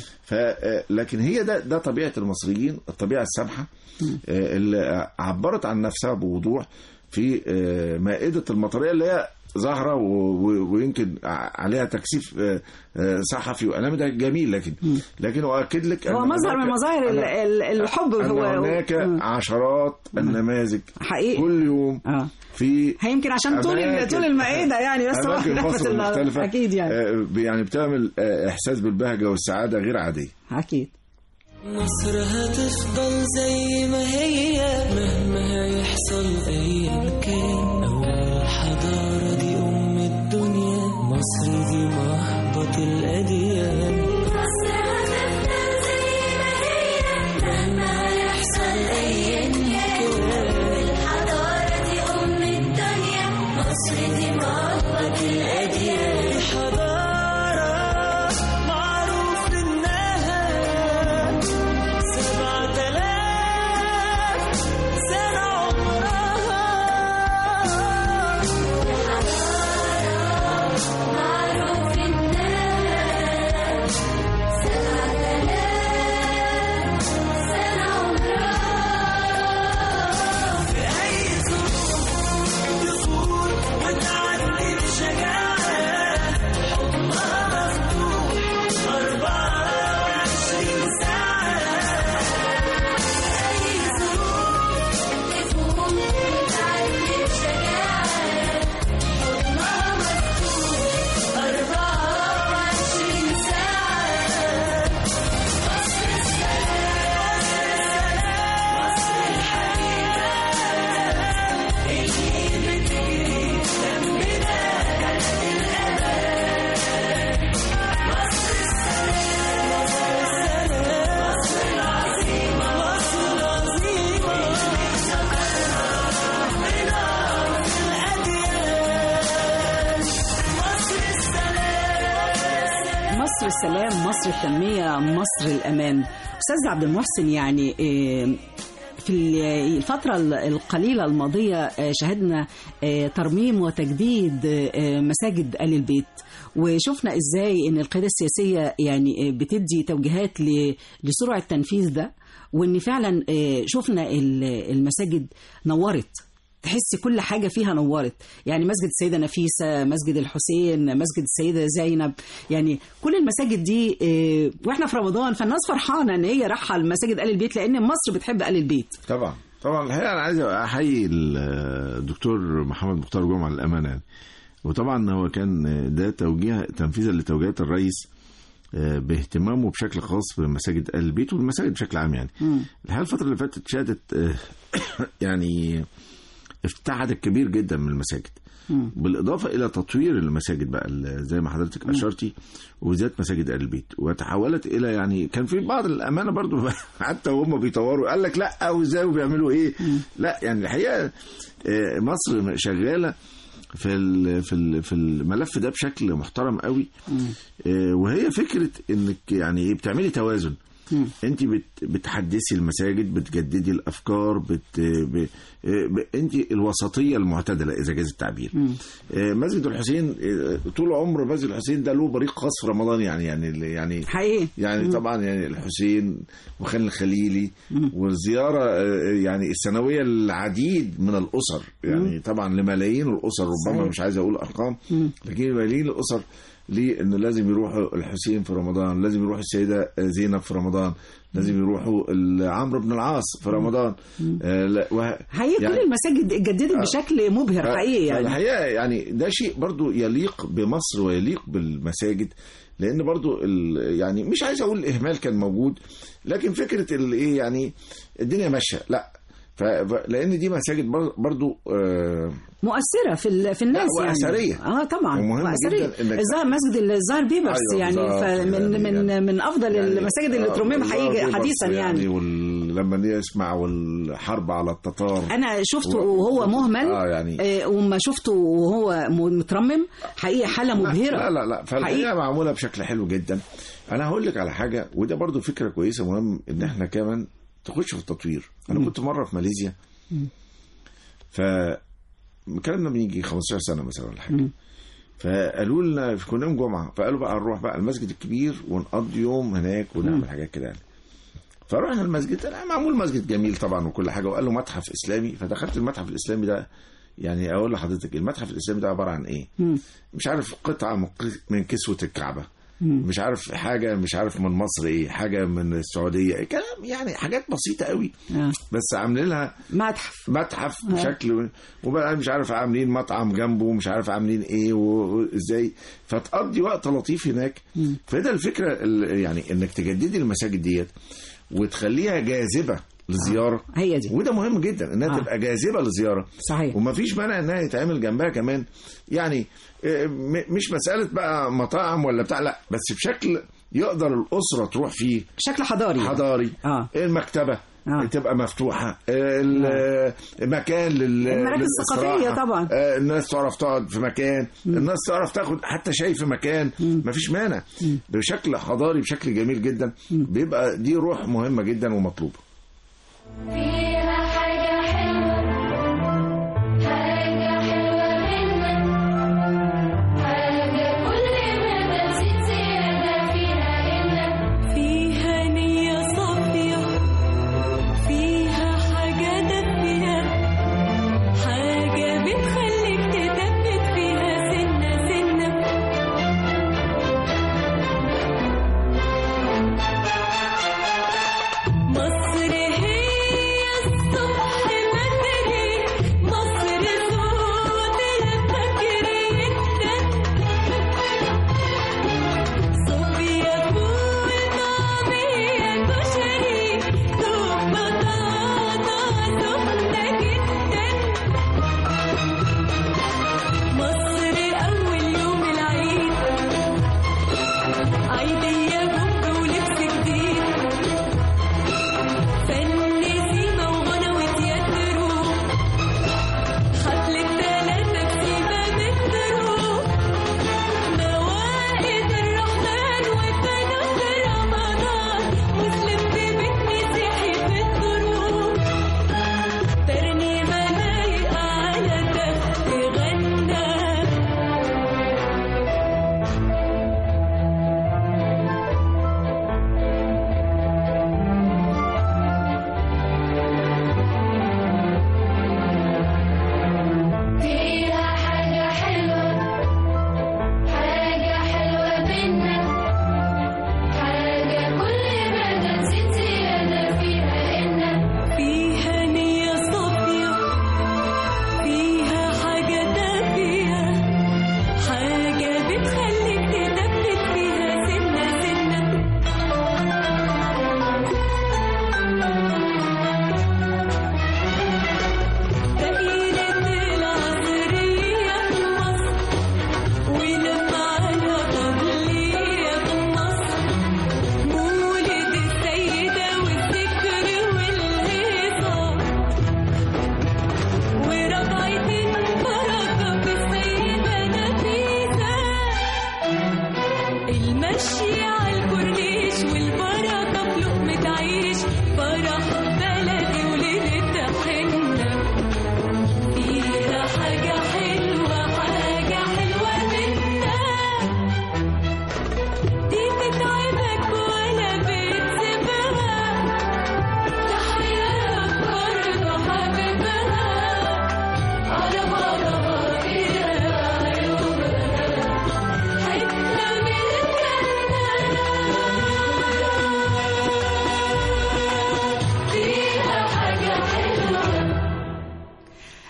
لكن هي ده طبيعه المصريين، الطبيعه السامحه اللي عبرت عن نفسها بوضوح في مائده المطريه اللي هي ظاهره ويمكن عليها تكثيف صحفي واعلامي. ده جميل، لكن اؤكد لك هو مظهر من مظاهر الحب. هو هناك عشرات النماذج حقيقي كل يوم في يمكن عشان طول المائده يعني. بس مختلفه اكيد يعني بتعمل احساس بالبهجه والسعاده غير عاديه اكيد. مصر هتفضل زي ما هي مهما هيحصل ايا كان. أول حضارة دي أم الدنيا، مصر دي مهبط الأديان. مصر هتفضل زي ما هي مهما هيحصل أيا كان. أول حضارة دي أم الدنيا، مصر دي مهبط الأديان. مصر السلام، مصر التنمية، مصر الأمان. أستاذ عبد المحسن، يعني في الفترة القليلة الماضية شهدنا ترميم وتجديد مساجد آل البيت، وشفنا إزاي أن القيادة السياسية يعني بتدي توجيهات لسرعة التنفيذ ده، وأن فعلا شفنا المساجد نورت، تحس كل حاجة فيها نورت. يعني مسجد السيدة نفيسة، مسجد الحسين، مسجد السيدة زينب، يعني كل المساجد دي واحنا في رمضان، فالناس فرحانة ان هي رايحة لمساجد آل البيت لان مصر بتحب آل البيت. طبعا الحقيقة انا عايز احيي الدكتور محمد مختار جمعة للأمانة يعني. وطبعا هو كان ده تنفيذا لتوجيهات الرئيس باهتمامه بشكل خاص بمساجد آل البيت والمساجد بشكل عام يعني. الحقيقة الفترة اللي فاتت شهدت يعني افتتاح عدد كبير جدا من المساجد، بالإضافة إلى تطوير المساجد بقى زي ما حضرتك أشرتي، وبالذات مساجد آل البيت، وتحولت إلى يعني كان في بعض الأمانة برضو حتى هم بيطوروا قال لك لا وإزاي وبيعملوا إيه. لا يعني الحقيقة مصر شغالة في الملف ده بشكل محترم قوي. وهي فكرة إنك يعني بتعملي توازن انت بتحدثي المساجد، بتجددي الافكار، انت الوسطيه المعتدله اذا جاز التعبير. مسجد الحسين طول عمر مسجد الحسين ده له بريق خاص في رمضان، يعني حقيقي. يعني طبعا يعني الحسين وخان الخليلي والزياره يعني السنويه العديد من الاسر، يعني طبعا لملايين الاسر، ربما صحيح. مش عايز اقول ارقام، لكن ملايين الاسر ليه ان لازم يروحوا الحسين في رمضان، لازم يروح السيده زينب في رمضان، لازم يروحوا عمرو بن العاص في رمضان. حقيقي يعني كل المساجد اتجددت بشكل مبهر حقيقي. يعني الحقيقه يعني ده شيء برضو يليق بمصر ويليق بالمساجد، لان برضو يعني مش عايز اقول الاهمال كان موجود، لكن فكره ايه يعني الدنيا ماشيه، لا لان دي مساجد برضو مؤثره في الناس يعني واثريه. طبعا واثريه. مسجد الزهر بيبرس يعني من افضل يعني المساجد اللي ترمم حقيقي حديثا يعني ولما نسمع والحرب على التتار انا شفته وهو مهمل يعني وما شفته وهو مترمم حقيقي حاله مبهره. لا فالحقيقه معموله بشكل حلو جدا. انا هقول لك على حاجه، وده برضو فكره كويسه مهم ان احنا كمان تخش في التطوير. انا كنت مره في ماليزيا، فكلامنا بنيجي 15 سنه مثلا ولا حاجه، فقالوا لنا كنا يوم جمعه، فقالوا بقى نروح بقى المسجد الكبير ونقضي يوم هناك ونعمل حاجات كده يعني. فرحنا المسجد، معمول مسجد جميل طبعا وكل حاجه، وقال له متحف اسلامي. فدخلت المتحف الاسلامي ده، يعني اقول لحضرتك المتحف الاسلامي ده عباره عن ايه؟ مش عارف قطعه من كسوه الكعبه، مش عارف حاجة، مش عارف من مصر ايه، حاجة من السعودية، كلام يعني حاجات بسيطة قوي، بس عاملين لها متحف بشكل، وبقى مش عارف عاملين مطعم جنبه، مش عارف عاملين ايه وازاي، فتقضي وقت لطيف هناك. فده الفكرة يعني انك تجددي المساجد ديت وتخليها جاذبة للزيارة، هي دي، وده مهم جدا انها تبقى جاذبة للزيارة. صحيح. ومفيش مانع انها يتعمل جنبها كمان يعني مش مسألة بقى مطاعم ولا بتاع، لا، بس بشكل يقدر الأسرة تروح فيه، بشكل حضاري. المكتبة تبقى مفتوحة، مكان المراكز الثقافية طبعا، الناس تعرف تقعد في مكان، الناس تعرف تاخد حتى شاي في مكان، مفيش مانع، بشكل حضاري بشكل جميل جدا. بيبقى دي روح مهمة جدا ومطلوبة. فيها حاجة حلوة، حاجة حلوة منا، حاجة كل ما تزيد زيادة فيها إلا، فيها نية صافية، فيها حاجة دافية، حاجة بتخليك تثبت فيها سنة سنة. مصر هي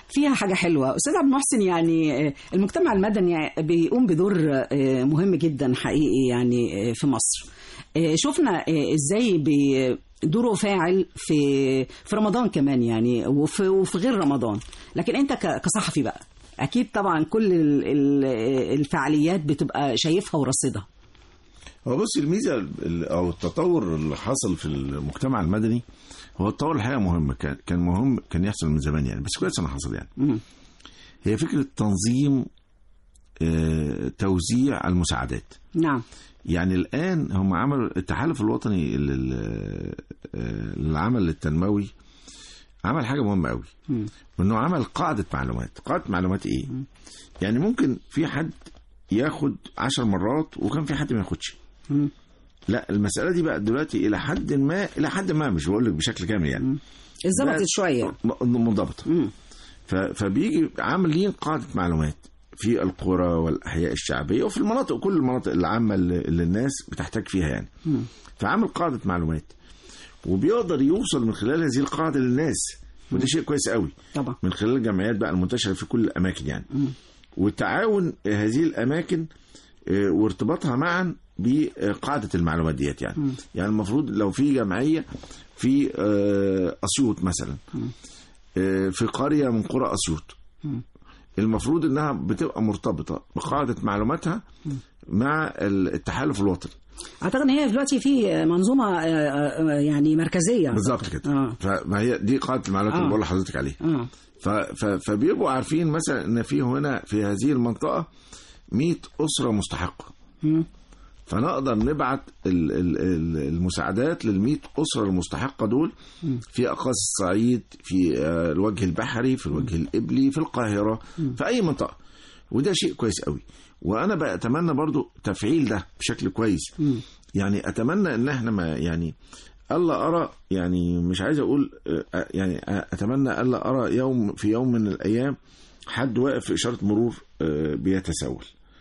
فيها حاجة حلوة. أستاذ عبد المحسن، يعني المجتمع المدني بيقوم بدور مهم جدا حقيقي يعني في مصر. شفنا إزاي دوره فاعل في رمضان كمان يعني وفي غير رمضان، لكن أنت كصحفي بقى أكيد طبعا كل الفعاليات بتبقى شايفها ورصدها. هو بص، الميزة أو التطور اللي حصل في المجتمع المدني هو التطور الحقيقة مهم، كان مهم، كان يحصل من زمان يعني، بس كويس أنه حصل يعني. هي فكرة تنظيم توزيع المساعدات. نعم. يعني الآن هم عملوا التحالف الوطني للعمل التنموي، عمل حاجة مهمة قوي، وإنه عمل قاعدة معلومات. قاعدة معلومات إيه؟ يعني ممكن في حد ياخد 10 مرات وكان في حد ما ياخدش. لا، المسألة دي بقى دلوقتي إلى حد ما مش بقول لك بشكل كامل يعني، اتظبطت شوية، منضبطة. فبيجي عاملين قاعدة معلومات في القرى والأحياء الشعبية وفي المناطق، كل المناطق العامة اللي الناس بتحتاج فيها يعني. فعامل قاعدة معلومات وبيقدر يوصل من خلال هذه القاعدة للناس، وده شيء كويس قوي طبعا، من خلال الجمعيات بقى المنتشرة في كل الأماكن يعني. وتعاون هذه الأماكن وارتباطها معا بقاعدة المعلومات ديت يعني. يعني المفروض لو في جمعية في أسيوط مثلا، في قرية من قرى أسيوط، المفروض انها بتبقى مرتبطة بقاعدة معلوماتها مع التحالف الوطني. اعتقد ان هي دلوقتي في منظومة يعني مركزية بالظبط كده. فما هي دي قاعدة المعلومات اللي بقول لحضرتك عليها. فبيبقوا عارفين مثلا ان في هنا في هذه المنطقة 100 أسرة مستحقة، فنقدر نبعت المساعدات لل100 أسرة المستحقة دول في أقاصي الصعيد، في الوجه البحري، في الوجه الإبلي، في القاهرة، في أي منطقة. وده شيء كويس قوي، وأنا بقى أتمنى برضو تفعيل ده بشكل كويس. يعني أتمنى إن احنا ما يعني ألا أرى، يعني مش عايز أقول يعني، أتمنى ألا أرى في يوم من الأيام حد واقف في إشارة مرور بيتسول.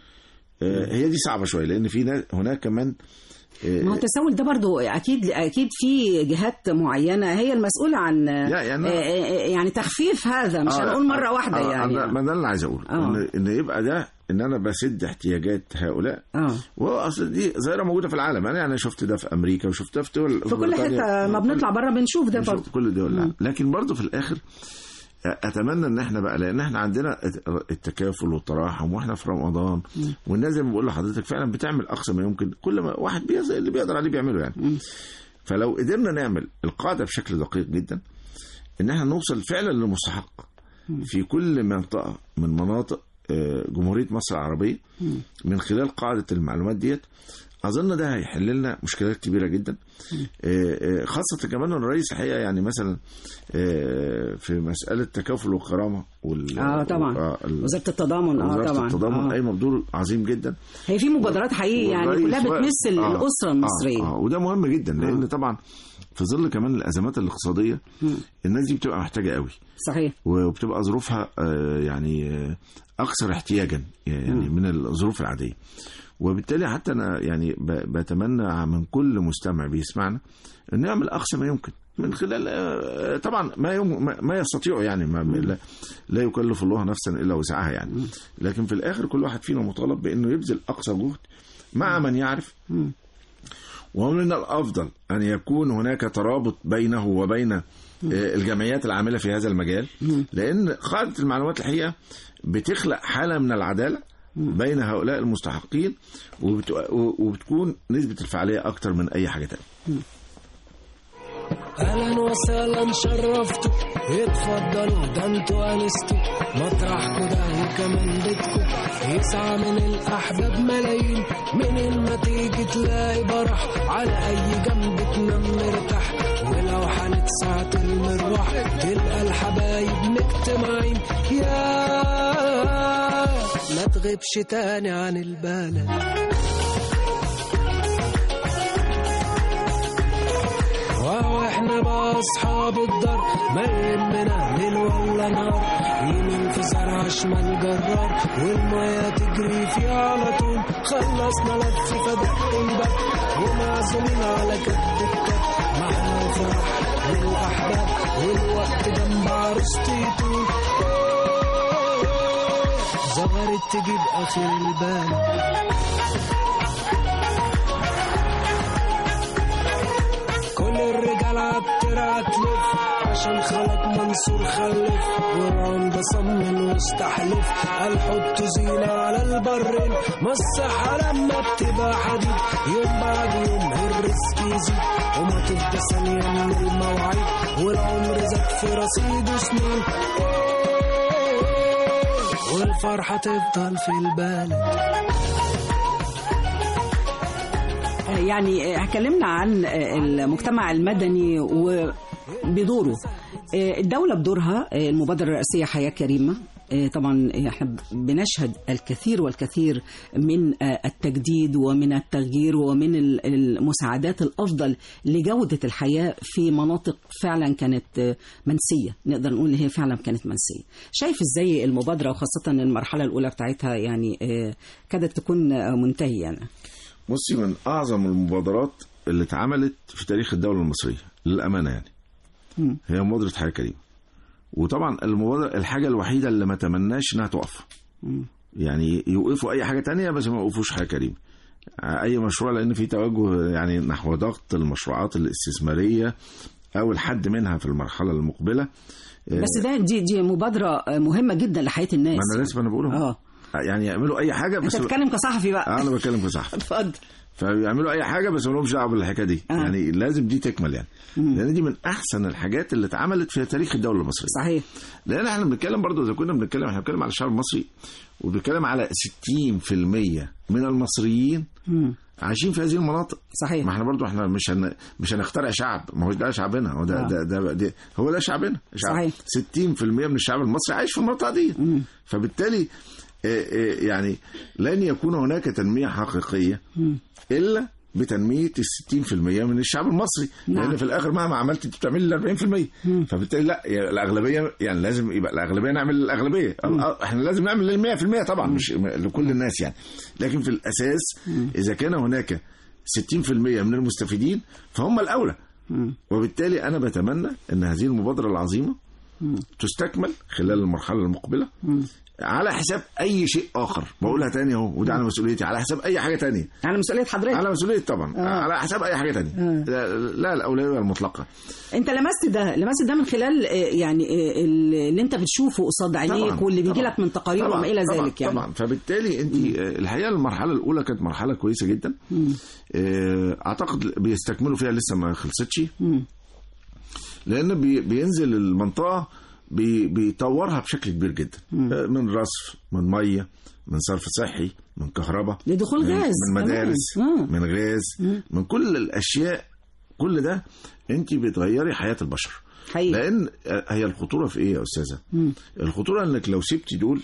هي دي صعبة شوية، لأن في هناك كمان ما هو التسول ده برضو أكيد في جهات معينة هي المسؤولة عن يعني تخفيف هذا، مش هنقول مرة واحدة يعني. ما ده اللي عايز أقول، إن يبقى ده إن أنا بسد احتياجات هؤلاء. وأصل دي ظاهرة موجودة في العالم. أنا يعني شفت ده في أمريكا وشفتها في دول، في كل حتة ما بنطلع بره بنشوف ده برضو، كل دول. لكن برضو في الآخر اتمنى ان احنا بقى، لان احنا عندنا التكافل والتراحم واحنا في رمضان، والناس زي ما بقول لحضرتك فعلا بتعمل اقصى ما يمكن، كل ما واحد اللي بيقدر عليه بيعمله يعني. فلو قدرنا نعمل القاعده بشكل دقيق جدا، ان احنا نوصل فعلا للمستحق في كل منطقه من مناطق جمهوريه مصر العربيه من خلال قاعده المعلومات ديت، أظن ده هيحل لنا مشكلات كبيرة جدا. خاصة كمان الرئيس الحقيقة يعني مثلا في مسألة التكافل والكرامة طبعا وزارة التضامن وزارة التضامن قايمة بدور عظيم جدا. هي في مبادرات حقيقية يعني كلها بتمس الأسرة المصرية. وده مهم جدا، لأن طبعا في ظل كمان الأزمات الاقتصادية الناس دي بتبقى محتاجة قوي. صحيح. وبتبقى ظروفها يعني أكثر احتياجا يعني من الظروف العادية. وبالتالي حتى أنا يعني بتمنى من كل مستمع بيسمعنا أن يعمل أقصى ما يمكن من خلال طبعا ما يستطيعه يعني، لا يكلف الله نفسا إلا وسعها يعني. لكن في الآخر كل واحد فينا مطالب بأنه يبذل أقصى جهد مع من يعرف. ومن الأفضل أن يكون هناك ترابط بينه وبين الجمعيات العاملة في هذا المجال، لأن قاعدة المعلومات الحقيقة بتخلق حالة من العدالة بين هؤلاء المستحقين، وبتكون نسبة الفعالية أكتر من أي حاجة تانية. أهلا وسهلا شرفتوا، اتفضلوا ده انتوا أنستوا مطرحكوا ده وكمان بيتكوا، يسعى من الأحباب ملايين، منين ما تيجي تلاقي برح، على أي جنب تنام مرتاح، ولو هنتساعة المروح تلقى الحبايب مجتمعين. يا ما تغيبش تاني عن البلد، واحنا بقى اصحاب الدار، ما يهمنا ليل ولا نهار، يمين في زرع شمال جرار، والمية تجري فيها على طول، خلصنا لف فدق الباب، ومعزومين على كف الكف، محنا فرح للأحباب، والوقت جنب عروستي طول. وارد تجيب اخر البال. كل الرجال عالترعة تلف عشان خلق منصور خلف، والعمدة صمم واستحلف قال حطوا زينة على البرين، ما الصحة لما بتبقى حديد يوم بعد يوم الرزق يزيد، وما تبقى ثانية من المواعيد والعمر زاد في رصيده سنين، والفرحة تفضل في البلد. يعني اتكلمنا عن المجتمع المدني وبدوره، الدولة بدورها المبادرة الرئاسية حياة كريمة. طبعا احنا بنشهد الكثير والكثير من التجديد ومن التغيير ومن المساعدات الأفضل لجودة الحياة في مناطق فعلا كانت منسية، نقدر نقول هي فعلا كانت منسية. شايف ازاي المبادرة وخاصة المرحلة الأولى بتاعتها يعني كادت تكون منتهية يعني؟ بصي، من أعظم المبادرات اللي اتعملت في تاريخ الدولة المصرية للأمانة يعني هي مبادرة حياة كريمة. وطبعا المبادرة الحاجة الوحيدة اللي ما تمناش انها تقف، يعني يوقفوا اي حاجة تانية بس ما يوقفوش حياة كريمة اي مشروع، لان في توجه يعني نحو ضغط المشروعات الاستثمارية او الحد منها في المرحلة المقبلة. بس دي مبادرة مهمة جدا لحياة الناس. ما انا لسه انا بقولهم يعني يعملوا اي حاجة. بس انت بتتكلم كصحفي بقى. انا بتكلم كصحفي. اتفضل. فيعملوا اي حاجه بس ما لهمش دعوه بالحكايه دي. يعني لازم دي تكمل يعني. لان دي من احسن الحاجات اللي اتعملت في تاريخ الدوله المصريه. صحيح. لان احنا بنتكلم برضو اذا كنا بنتكلم، احنا بنتكلم على الشعب المصري وبنتكلم على 60% من المصريين عايشين في هذه المناطق. صحيح. ما احنا برضو احنا مش هنخترع شعب، ما هو ده شعبنا، هو ده هو ده شعبنا. صحيح. 60% من الشعب المصري عايش في المنطقه دي. فبالتالي يعني لن يكون هناك تنمية حقيقية إلا بتنمية 60% من الشعب المصري. لأن في الآخر مهما عملت أنت بتعمل 40%. فبالتالي لا، الأغلبية يعني لازم يبقى الأغلبية نعمل الأغلبية. احنا لازم نعمل 100% طبعا، مش لكل الناس يعني، لكن في الأساس إذا كان هناك 60% من المستفيدين فهم الأولى. وبالتالي أنا بتمنى أن هذه المبادرة العظيمة تستكمل خلال المرحلة المقبلة على حساب اي شيء اخر. بقولها تاني اهو، وده على مسؤوليتي، على حساب اي حاجه تانية. على مسؤوليه حضرتك. على مسؤوليه طبعا. على حساب اي حاجه تانية. لا الاولويه المطلقه. انت لمست ده من خلال يعني اللي انت بتشوفه قصاد عينيك واللي بيجي لك من تقارير وما الى ذلك يعني. طبعا. فبالتالي انت الحقيقه المرحله الاولى كانت مرحله كويسه جدا. اعتقد بيستكملوا فيها، لسه ما خلصتش. لان بينزل المنطقه بيطورها بشكل كبير جدا، من رصف، من ميه، من صرف صحي، من كهرباء، لدخول غاز، من مدارس، من غاز، من كل الاشياء. كل ده انت بتغيري حياه البشر حقيقي. لان هي الخطوره في ايه يا استاذه؟ الخطوره انك لو سبتي دول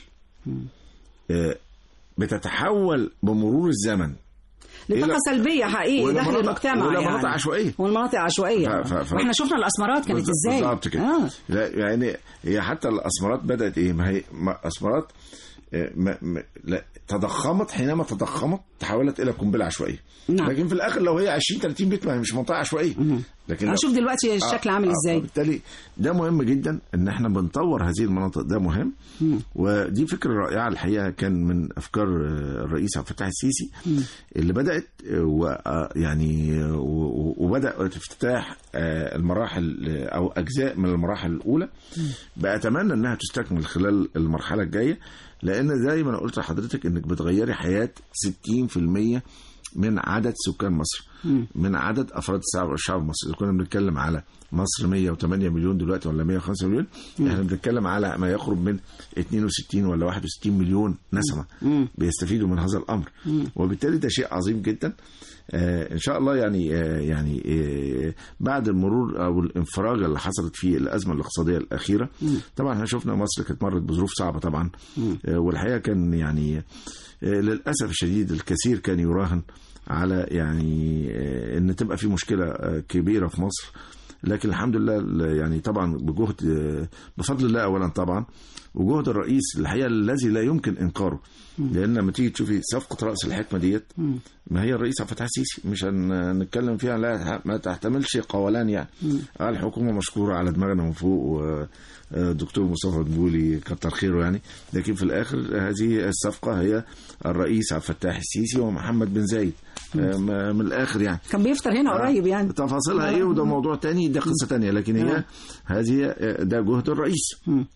بتتحول بمرور الزمن لطاقة سلبية حقيقي داخل المجتمع ولا مناطق عشوائية. والمناطق عشوائية. واحنا شفنا الأسمرات كانت ازاي. بالظبط كده. يعني هي حتى الأسمرات بدأت ايه؟ ما هي أسمرات لا تضخمت، حينما تضخمت تحولت إلى قنبلة عشوائية. لكن في الآخر لو هي 20-30 بيت ما هي مش منطقة عشوائية. لكن هنشوف دلوقتي الشكل عامل ازاي. بالتالي ده مهم جدا ان احنا بنطور هذه المناطق، ده مهم. ودي فكرة رائعة الحقيقة، كان من افكار الرئيس عبد الفتاح السيسي اللي بدأت يعني وبدأ افتتاح المراحل او اجزاء من المراحل الاولى. بأتمنى انها تستكمل خلال المرحلة الجاية، لان زي ما انا قلت لحضرتك انك بتغيري حياة 60% من عدد سكان مصر، من عدد افراد الشعب المصري. اذا كنا بنتكلم على مصر 108 مليون دلوقتي ولا 105 مليون، احنا بنتكلم على ما يقرب من 62 ولا 61 مليون نسمة بيستفيدوا من هذا الامر. وبالتالي ده شيء عظيم جدا. ان شاء الله يعني بعد المرور او الانفراجه اللي حصلت في الازمه الاقتصاديه الاخيره، طبعا احنا شفنا مصر كانت مرت بظروف صعبه طبعا. والحقيقه كان يعني للاسف الشديد الكثير كان يراهن على يعني ان تبقى في مشكله كبيره في مصر. لكن الحمد لله يعني طبعا بجهد بفضل الله اولا طبعا، وجهد الرئيس الحقيقه الذي لا يمكن انكاره. لان لما تيجي تشوفي صفقه راس الحكمه ديت، ما هي الرئيس عبد الفتاح السيسي، مش هنتكلم فيها، لا ما تحتملش قولان يعني. الحكومه مشكوره على دماغنا من فوق، ودكتور مصطفى مدبولي كتر خيره يعني، لكن في الاخر هذه الصفقه هي الرئيس عبد الفتاح السيسي ومحمد بن زايد. من الاخر يعني كان بيفطر هنا قريب يعني. تفاصيلها ايه وده موضوع تاني، ده قصه تانيه، لكن هي هذه ده جهد الرئيس.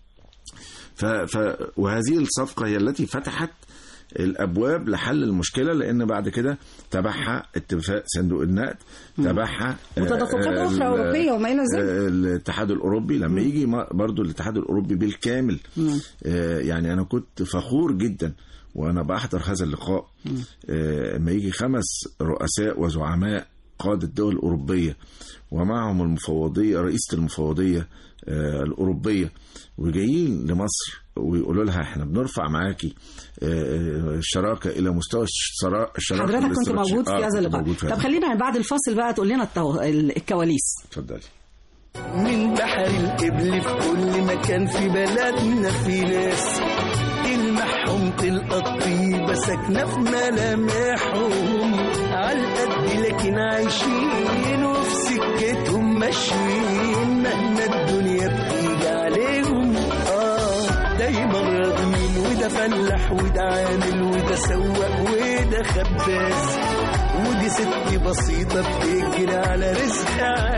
وهذه الصفقه هي التي فتحت الابواب لحل المشكله، لان بعد كده تبعها اتفاق صندوق النقد، تبعها وتدفقات اخرى اوروبيه وما الى ذلك. الاتحاد الاوروبي لما يجي برضو الاتحاد الاوروبي بالكامل. يعني انا كنت فخور جدا وانا بحضر هذا اللقاء، لما يجي 5 رؤساء وزعماء قادة الدول الأوروبية ومعهم المفوضية، رئيسة المفوضية الأوروبية، وجايين لمصر ويقولوا لها احنا بنرفع معاكي الشراكة إلى مستوى الشراكة. حضرتك كنت موجود في هذا اللقاء. طب خلينا بعد الفاصل بقى تقول لنا الكواليس. اتفضلي. من بحر القبل في كل مكان في بلدنا في ناس تلمحهم تلقى الطيبة ساكنة في ملامحهم، عالقد لكن عايشين وفي سكتهم ماشيين، مهما الدنيا بتيجي عليهم دايما راضيين. وده فلاح وده عامل وده سواق وده خباز، ودي ست بسيطة بتجري على رزق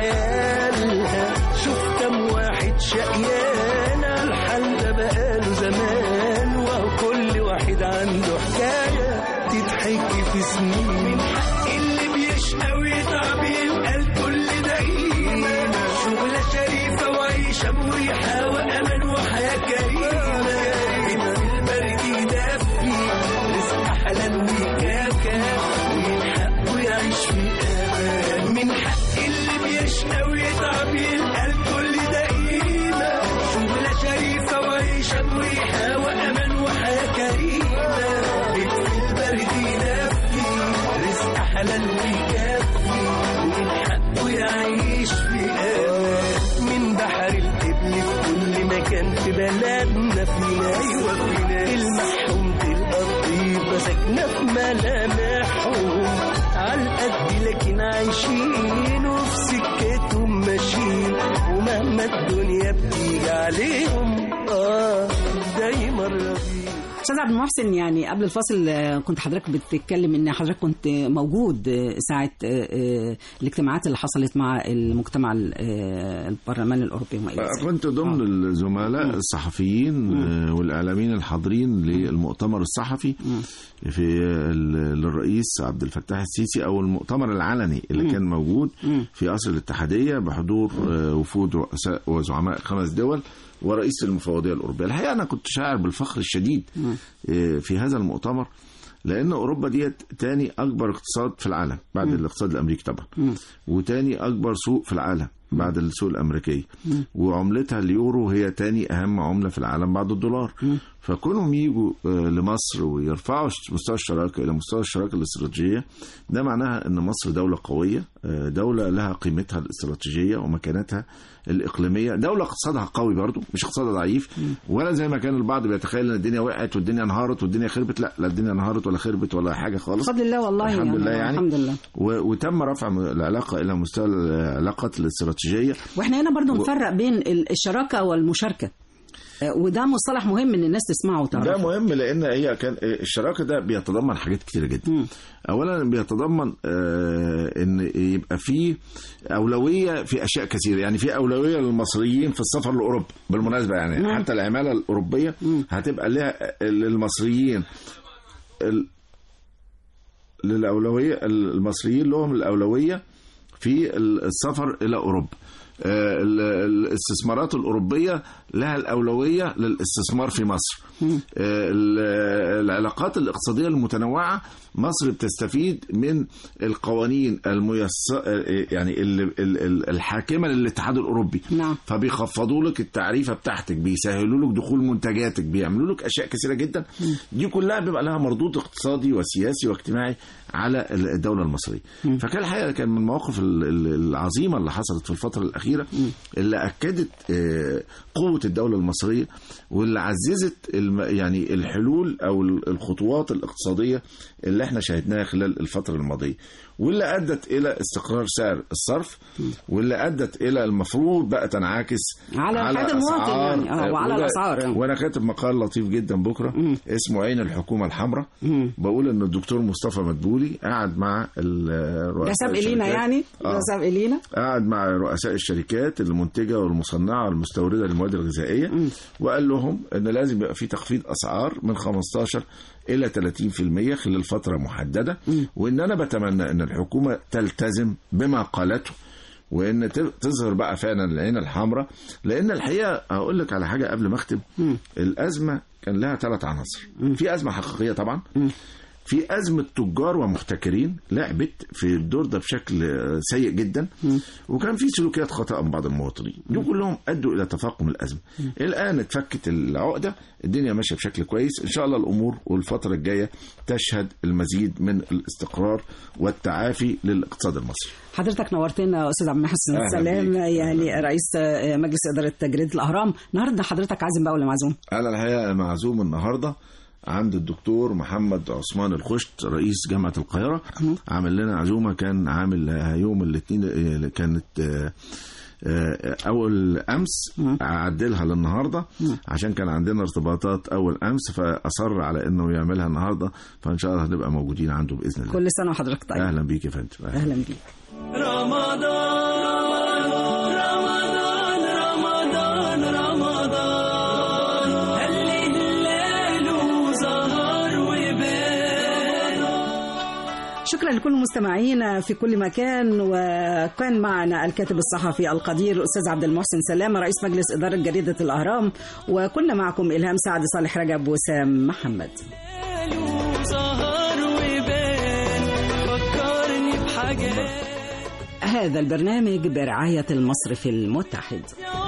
عيالها. شوف كم واحد شقيان على الحال ده بقاله زمان، وكل واحد عنده حكاية تتحكي في سنين. من حق اللي بيشقى ويتعب يلقى الكل دقيقة، شغلة شريفة وعيشة مريحة وأمان وحياة كريمة. البرد يدفي رزق حلال وكاكا، ومن حقه يعيش في أمان. من حق اللي بيشقى ويتعب يلقى الكل دقيقة، شغلة شريفة وعيشة مريحة وأمان وحياة كريمة. البرد يدفي رزق حلال ويكفي، ومن حقه يعيش في أمان. من بحر القبل في كل مكان في بلدنا فينا، أيوة فينا تلمحهم تلقى الطيبة ساكنة في ملامحهم، عالقد لكن عايشين وفي سكتهم ماشيين، ومهما الدنيا بتيجي عليهم دايما راضيين. استاذ عبد المحسن، يعني قبل الفاصل كنت حضرتك بتتكلم ان حضرتك كنت موجود ساعه الاجتماعات اللي حصلت مع المجتمع البرلمان الاوروبي. كنت ضمن الزملاء الصحفيين والاعلاميين الحاضرين للمؤتمر الصحفي في للرئيس عبد الفتاح السيسي، او المؤتمر العلني اللي كان موجود في قصر الاتحاديه بحضور وفود رؤساء وزعماء 5 دول ورئيس المفوضية الأوروبية. الحقيقة أنا كنت شاعر بالفخر الشديد في هذا المؤتمر، لأن أوروبا ديت تاني أكبر اقتصاد في العالم بعد الاقتصاد الأمريكي طبعا، وتاني أكبر سوق في العالم بعد السوق الأمريكية، وعملتها اليورو هي تاني أهم عملة في العالم بعد الدولار. فكونهم يجوا لمصر ويرفعوا مستوى الشراكة إلى مستوى الشراكة الاستراتيجية، ده معناها أن مصر دولة قوية، دولة لها قيمتها الاستراتيجية ومكانتها الإقليمية، دولة اقتصادها قوي برضو مش اقتصادها ضعيف، ولا زي ما كان البعض بيتخيل أن الدنيا وقعت والدنيا انهارت والدنيا خربت. لا الدنيا انهارت ولا خربت ولا حاجة خالص، الحمد لله. والله الحمد لله يعني الحمد لله. وتم رفع العلاقة إلى مستوى العلاقات الاستراتيجية. واحنا هنا برضو نفرق بين الشراكة والمشاركة، وده مصطلح مهم ان الناس تسمعه وتعرفه. ده مهم لان هي كان الشراكه ده بيتضمن حاجات كتيره جدا. اولا بيتضمن ان يبقى فيه اولويه في اشياء كثيره، يعني في اولويه للمصريين في السفر لاوروبا بالمناسبه، يعني حتى العماله الاوروبيه هتبقى لها للمصريين للاولويه، المصريين لهم الاولويه في السفر الى اوروبا. الاستثمارات الأوروبية لها الأولوية للاستثمار في مصر. العلاقات الاقتصادية المتنوعة، مصر بتستفيد من القوانين يعني الحاكمة للاتحاد الأوروبي. فبيخفضوا لك التعريفة بتاعتك، بيسهلوا لك دخول منتجاتك، بيعملوا لك أشياء كثيرة جدا. دي كلها بيبقى لها مردود اقتصادي وسياسي واجتماعي على الدولة المصرية. فكان الحقيقة كان من المواقف العظيمة اللي حصلت في الفترة الأخيرة الأخيرة اللي أكدت قوة الدولة المصرية، واللي عززت يعني الحلول أو الخطوات الاقتصادية اللي احنا شاهدناها خلال الفترة الماضية، واللي أدت إلى استقرار سعر الصرف، واللي أدت إلى المفروض بقى تنعكس على حياة المواطن يعني وعلى الأسعار يعني. وأنا كاتب مقال لطيف جدا بكرة اسمه عين الحكومة الحمراء، بقول إن الدكتور مصطفى مدبولي قاعد مع رؤساء إلينا يعني رؤساء إلينا قاعد مع رؤساء الشركات المنتجة والمصنعة والمستوردة للمواد الغذائية، وقال لهم إن لازم يبقى في تخفيض أسعار من 15 إلى 30% خلال فترة محددة، وإن أنا بتمنى إن الحكومة تلتزم بما قالته، وإن تظهر بقى فعلا العين الحمراء. لأن الحقيقة أقول لك على حاجة قبل ما أختم، الأزمة كان لها 3 عناصر. في أزمة حقيقية طبعا، في أزمة تجار ومحتكرين لعبت في الدور ده بشكل سيء جدا، وكان في سلوكيات خاطئة من بعض المواطنين، دول كلهم أدوا إلى تفاقم الأزمة. الآن اتفكت العقدة، الدنيا ماشية بشكل كويس، إن شاء الله الأمور والفترة الجاية تشهد المزيد من الاستقرار والتعافي للاقتصاد المصري. حضرتك نورتنا أستاذ عبد المحسن سلام، يعني رئيس مجلس إدارة جريدة الأهرام. النهارده حضرتك عازم بقى ولا معزوم؟ أنا الحقيقة معزوم النهارده عند الدكتور محمد عثمان الخشت رئيس جامعة القاهرة، عامل لنا عزومة، كان عامل يوم الاثنين، كانت أول أمس عدلها للنهاردة عشان كان عندنا ارتباطات أول أمس، فأصر على أنه يعملها النهاردة، فإن شاء الله هنبقى موجودين عنده بإذن الله. كل سنة وحضرتك طيب. أهلا بيك يا فندم. أهلا بيك. شكرا لكل مستمعينا في كل مكان. وكان معنا الكاتب الصحفي القدير الأستاذ عبد المحسن سلام رئيس مجلس إدارة جريدة الأهرام، وكنا معكم إلهام سعد، صالح رجب، وسام محمد. هذا البرنامج برعاية المصرف المتحد.